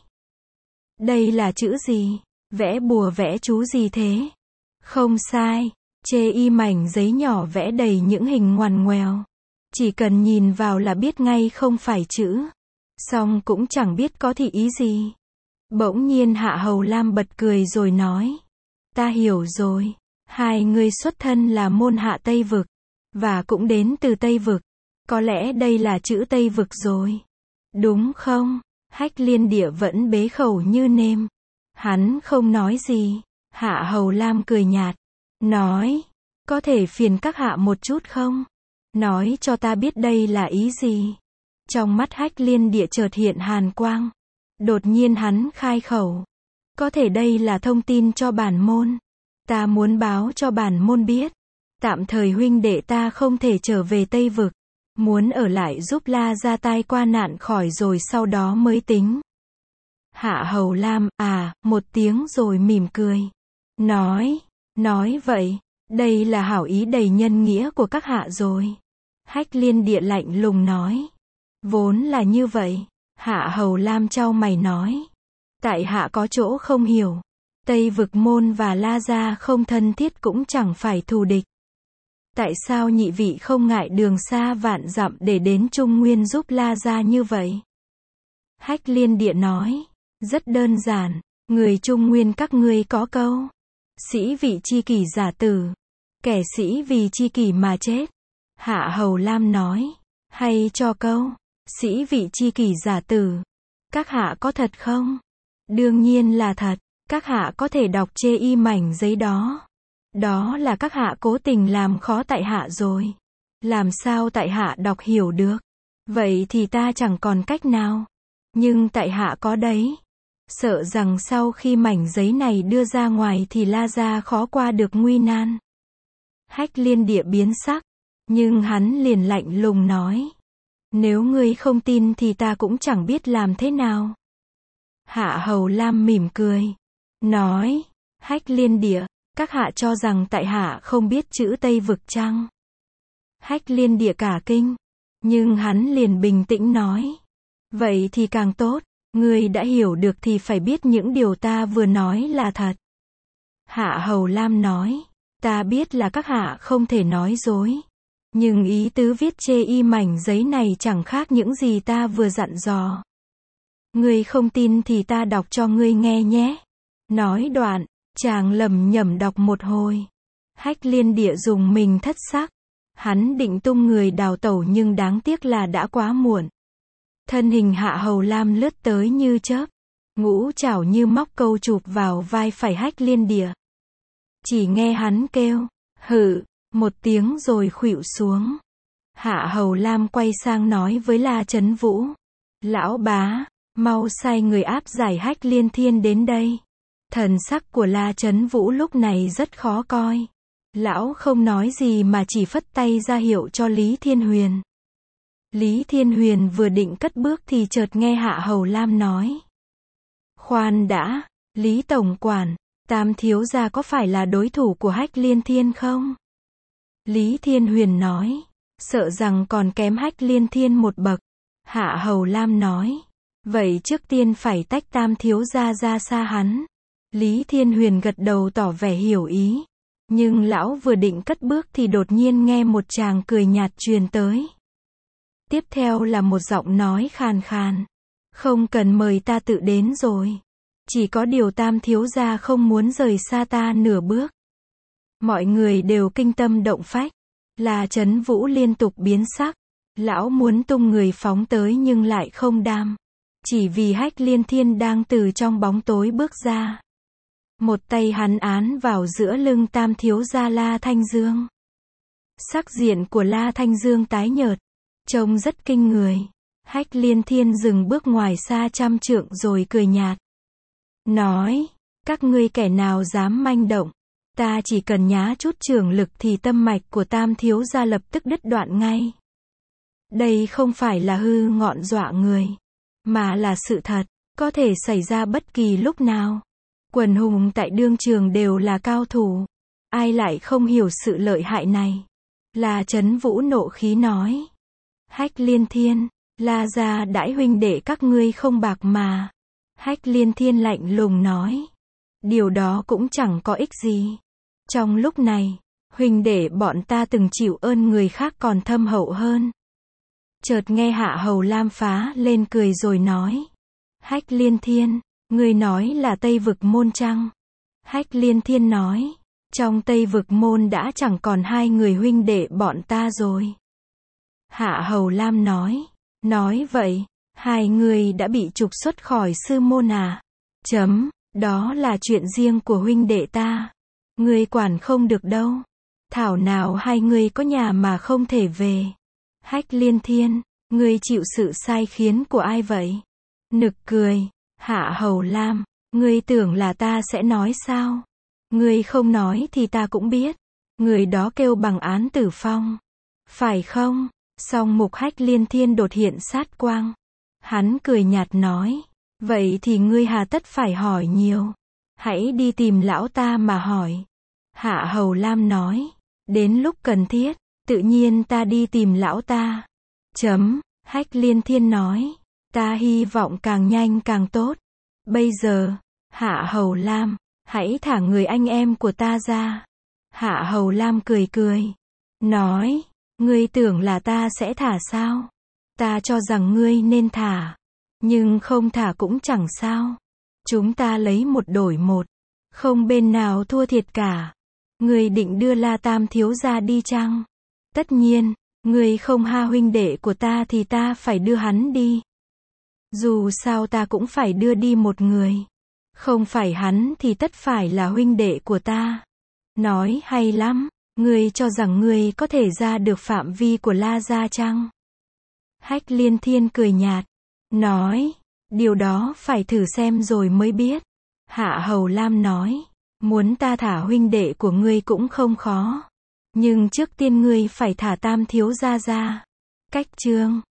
Đây là chữ gì? Vẽ bùa vẽ chú gì thế? Không sai, chê y mảnh giấy nhỏ vẽ đầy những hình ngoằn ngoèo. Chỉ cần nhìn vào là biết ngay không phải chữ. Song cũng chẳng biết có thị ý gì. Bỗng nhiên Hạ Hầu Lam bật cười rồi nói. Ta hiểu rồi. 2 người xuất thân là môn hạ Tây Vực. Và cũng đến từ Tây Vực. Có lẽ đây là chữ Tây Vực rồi. Đúng không? Hách Liên Địa vẫn bế khẩu như nêm. Hắn không nói gì. Hạ Hầu Lam cười nhạt. Nói. Có thể phiền các hạ một chút không? Nói cho ta biết đây là ý gì? Trong mắt Hách Liên Địa chợt hiện hàn quang. Đột nhiên hắn khai khẩu. Có thể đây là thông tin cho bản môn. Ta muốn báo cho bản môn biết. Tạm thời huynh đệ ta không thể trở về Tây Vực. Muốn ở lại giúp La Gia tai qua nạn khỏi rồi sau đó mới tính. Hạ Hầu Lam, một tiếng rồi mỉm cười. Nói vậy, đây là hảo ý đầy nhân nghĩa của các hạ rồi. Hách Liên Địa lạnh lùng nói. Vốn là như vậy. Hạ Hầu Lam chau mày nói. Tại hạ có chỗ không hiểu. Tây Vực môn và La Gia không thân thiết cũng chẳng phải thù địch. Tại sao nhị vị không ngại đường xa vạn dặm để đến Trung Nguyên giúp La Gia như vậy? Hách Liên Địa nói. Rất đơn giản. Người Trung Nguyên các ngươi có câu. Sĩ vị chi kỷ giả tử. Kẻ sĩ vì chi kỷ mà chết. Hạ Hầu Lam nói. Hay cho câu. Sĩ vị chi kỷ giả tử. Các hạ có thật không? Đương nhiên là thật. Các hạ có thể đọc chê y mảnh giấy đó. Đó là các hạ cố tình làm khó tại hạ rồi. Làm sao tại hạ đọc hiểu được? Vậy thì ta chẳng còn cách nào. Nhưng tại hạ có đấy. Sợ rằng sau khi mảnh giấy này đưa ra ngoài thì La Gia khó qua được nguy nan. Hách Liên Địa biến sắc. Nhưng hắn liền lạnh lùng nói. Nếu ngươi không tin thì ta cũng chẳng biết làm thế nào. Hạ Hầu Lam mỉm cười. Nói. Hách Liên Địa. Các hạ cho rằng tại hạ không biết chữ Tây Vực chăng? Hách Liên Địa cả kinh. Nhưng hắn liền bình tĩnh nói. Vậy thì càng tốt. Ngươi đã hiểu được thì phải biết những điều ta vừa nói là thật. Hạ Hầu Lam nói. Ta biết là các hạ không thể nói dối. Nhưng ý tứ viết chê y mảnh giấy này chẳng khác những gì ta vừa dặn dò. Ngươi không tin thì ta đọc cho ngươi nghe nhé. Nói đoạn, chàng lẩm nhẩm đọc một hồi. Hách Liên Địa dùng mình thất sắc. Hắn định tung người đào tẩu nhưng đáng tiếc là đã quá muộn. Thân hình Hạ Hầu Lam lướt tới như chớp. Ngũ trảo như móc câu chụp vào vai phải Hách Liên Địa. Chỉ nghe hắn kêu, hự, một tiếng rồi khuỵu xuống. Hạ Hầu Lam quay sang nói với La Chấn Vũ. Lão bá, mau sai người áp giải Hách Liên Thiên đến đây. Thần sắc của La Chấn Vũ lúc này rất khó coi. Lão không nói gì mà chỉ phất tay ra hiệu cho Lý Thiên Huyền. Lý Thiên Huyền vừa định cất bước thì chợt nghe Hạ Hầu Lam nói. Khoan đã, Lý Tổng Quản, Tam thiếu gia có phải là đối thủ của Hách Liên Thiên không? Lý Thiên Huyền nói, sợ rằng còn kém Hách Liên Thiên một bậc. Hạ Hầu Lam nói, vậy trước tiên phải tách Tam thiếu gia ra xa hắn. Lý Thiên Huyền gật đầu tỏ vẻ hiểu ý. Nhưng lão vừa định cất bước thì đột nhiên nghe một tràng cười nhạt truyền tới. Tiếp theo là một giọng nói khàn khàn. Không cần mời ta tự đến rồi. Chỉ có điều Tam thiếu gia không muốn rời xa ta nửa bước. Mọi người đều kinh tâm động phách. La Chấn Vũ liên tục biến sắc. Lão muốn tung người phóng tới nhưng lại không đam. Chỉ vì Hách Liên Thiên đang từ trong bóng tối bước ra. Một tay hắn án vào giữa lưng Tam thiếu gia La Thanh Dương. Sắc diện của La Thanh Dương tái nhợt, trông rất kinh người. Hách Liên Thiên dừng bước ngoài xa trăm trượng rồi cười nhạt. Nói, các ngươi kẻ nào dám manh động, ta chỉ cần nhá chút trường lực thì tâm mạch của Tam thiếu gia lập tức đứt đoạn ngay. Đây không phải là hư ngọn dọa người, mà là sự thật, có thể xảy ra bất kỳ lúc nào. Quần hùng tại đương trường đều là cao thủ. Ai lại không hiểu sự lợi hại này? La Chấn Vũ nộ khí nói. Hách Liên Thiên, La gia đãi huynh đệ các ngươi không bạc mà. Hách Liên Thiên lạnh lùng nói. Điều đó cũng chẳng có ích gì. Trong lúc này, huynh đệ bọn ta từng chịu ơn người khác còn thâm hậu hơn. Chợt nghe Hạ Hầu Lam phá lên cười rồi nói. Hách Liên Thiên, ngươi nói là Tây Vực Môn chăng? Hách Liên Thiên nói, trong Tây Vực Môn đã chẳng còn hai người huynh đệ bọn ta rồi. Hạ Hầu Lam nói vậy, hai người đã bị trục xuất khỏi sư môn à? Đó là chuyện riêng của huynh đệ ta. Ngươi quản không được đâu. Thảo nào hai người có nhà mà không thể về. Hách Liên Thiên, ngươi chịu sự sai khiến của ai vậy? Nực cười. Hạ Hầu Lam, ngươi tưởng là ta sẽ nói sao? Ngươi không nói thì ta cũng biết. Người đó kêu bằng án tử phong. Phải không? Song mục Hách Liên Thiên đột hiện sát quang. Hắn cười nhạt nói. Vậy thì ngươi hà tất phải hỏi nhiều. Hãy đi tìm lão ta mà hỏi. Hạ Hầu Lam nói. Đến lúc cần thiết, tự nhiên ta đi tìm lão ta. Hách Liên Thiên nói. Ta hy vọng càng nhanh càng tốt. Bây giờ, Hạ Hầu Lam, hãy thả người anh em của ta ra. Hạ Hầu Lam cười cười. Nói, ngươi tưởng là ta sẽ thả sao? Ta cho rằng ngươi nên thả. Nhưng không thả cũng chẳng sao. Chúng ta lấy một đổi một. Không bên nào thua thiệt cả. Ngươi định đưa La Tam thiếu gia đi chăng? Tất nhiên, ngươi không ha huynh đệ của ta thì ta phải đưa hắn đi. Dù sao ta cũng phải đưa đi một người. Không phải hắn thì tất phải là huynh đệ của ta. Nói hay lắm, ngươi cho rằng ngươi có thể ra được phạm vi của La gia chăng? Hách Liên Thiên cười nhạt, nói, điều đó phải thử xem rồi mới biết. Hạ Hầu Lam nói, muốn ta thả huynh đệ của ngươi cũng không khó. Nhưng trước tiên ngươi phải thả Tam thiếu gia ra. Cách chương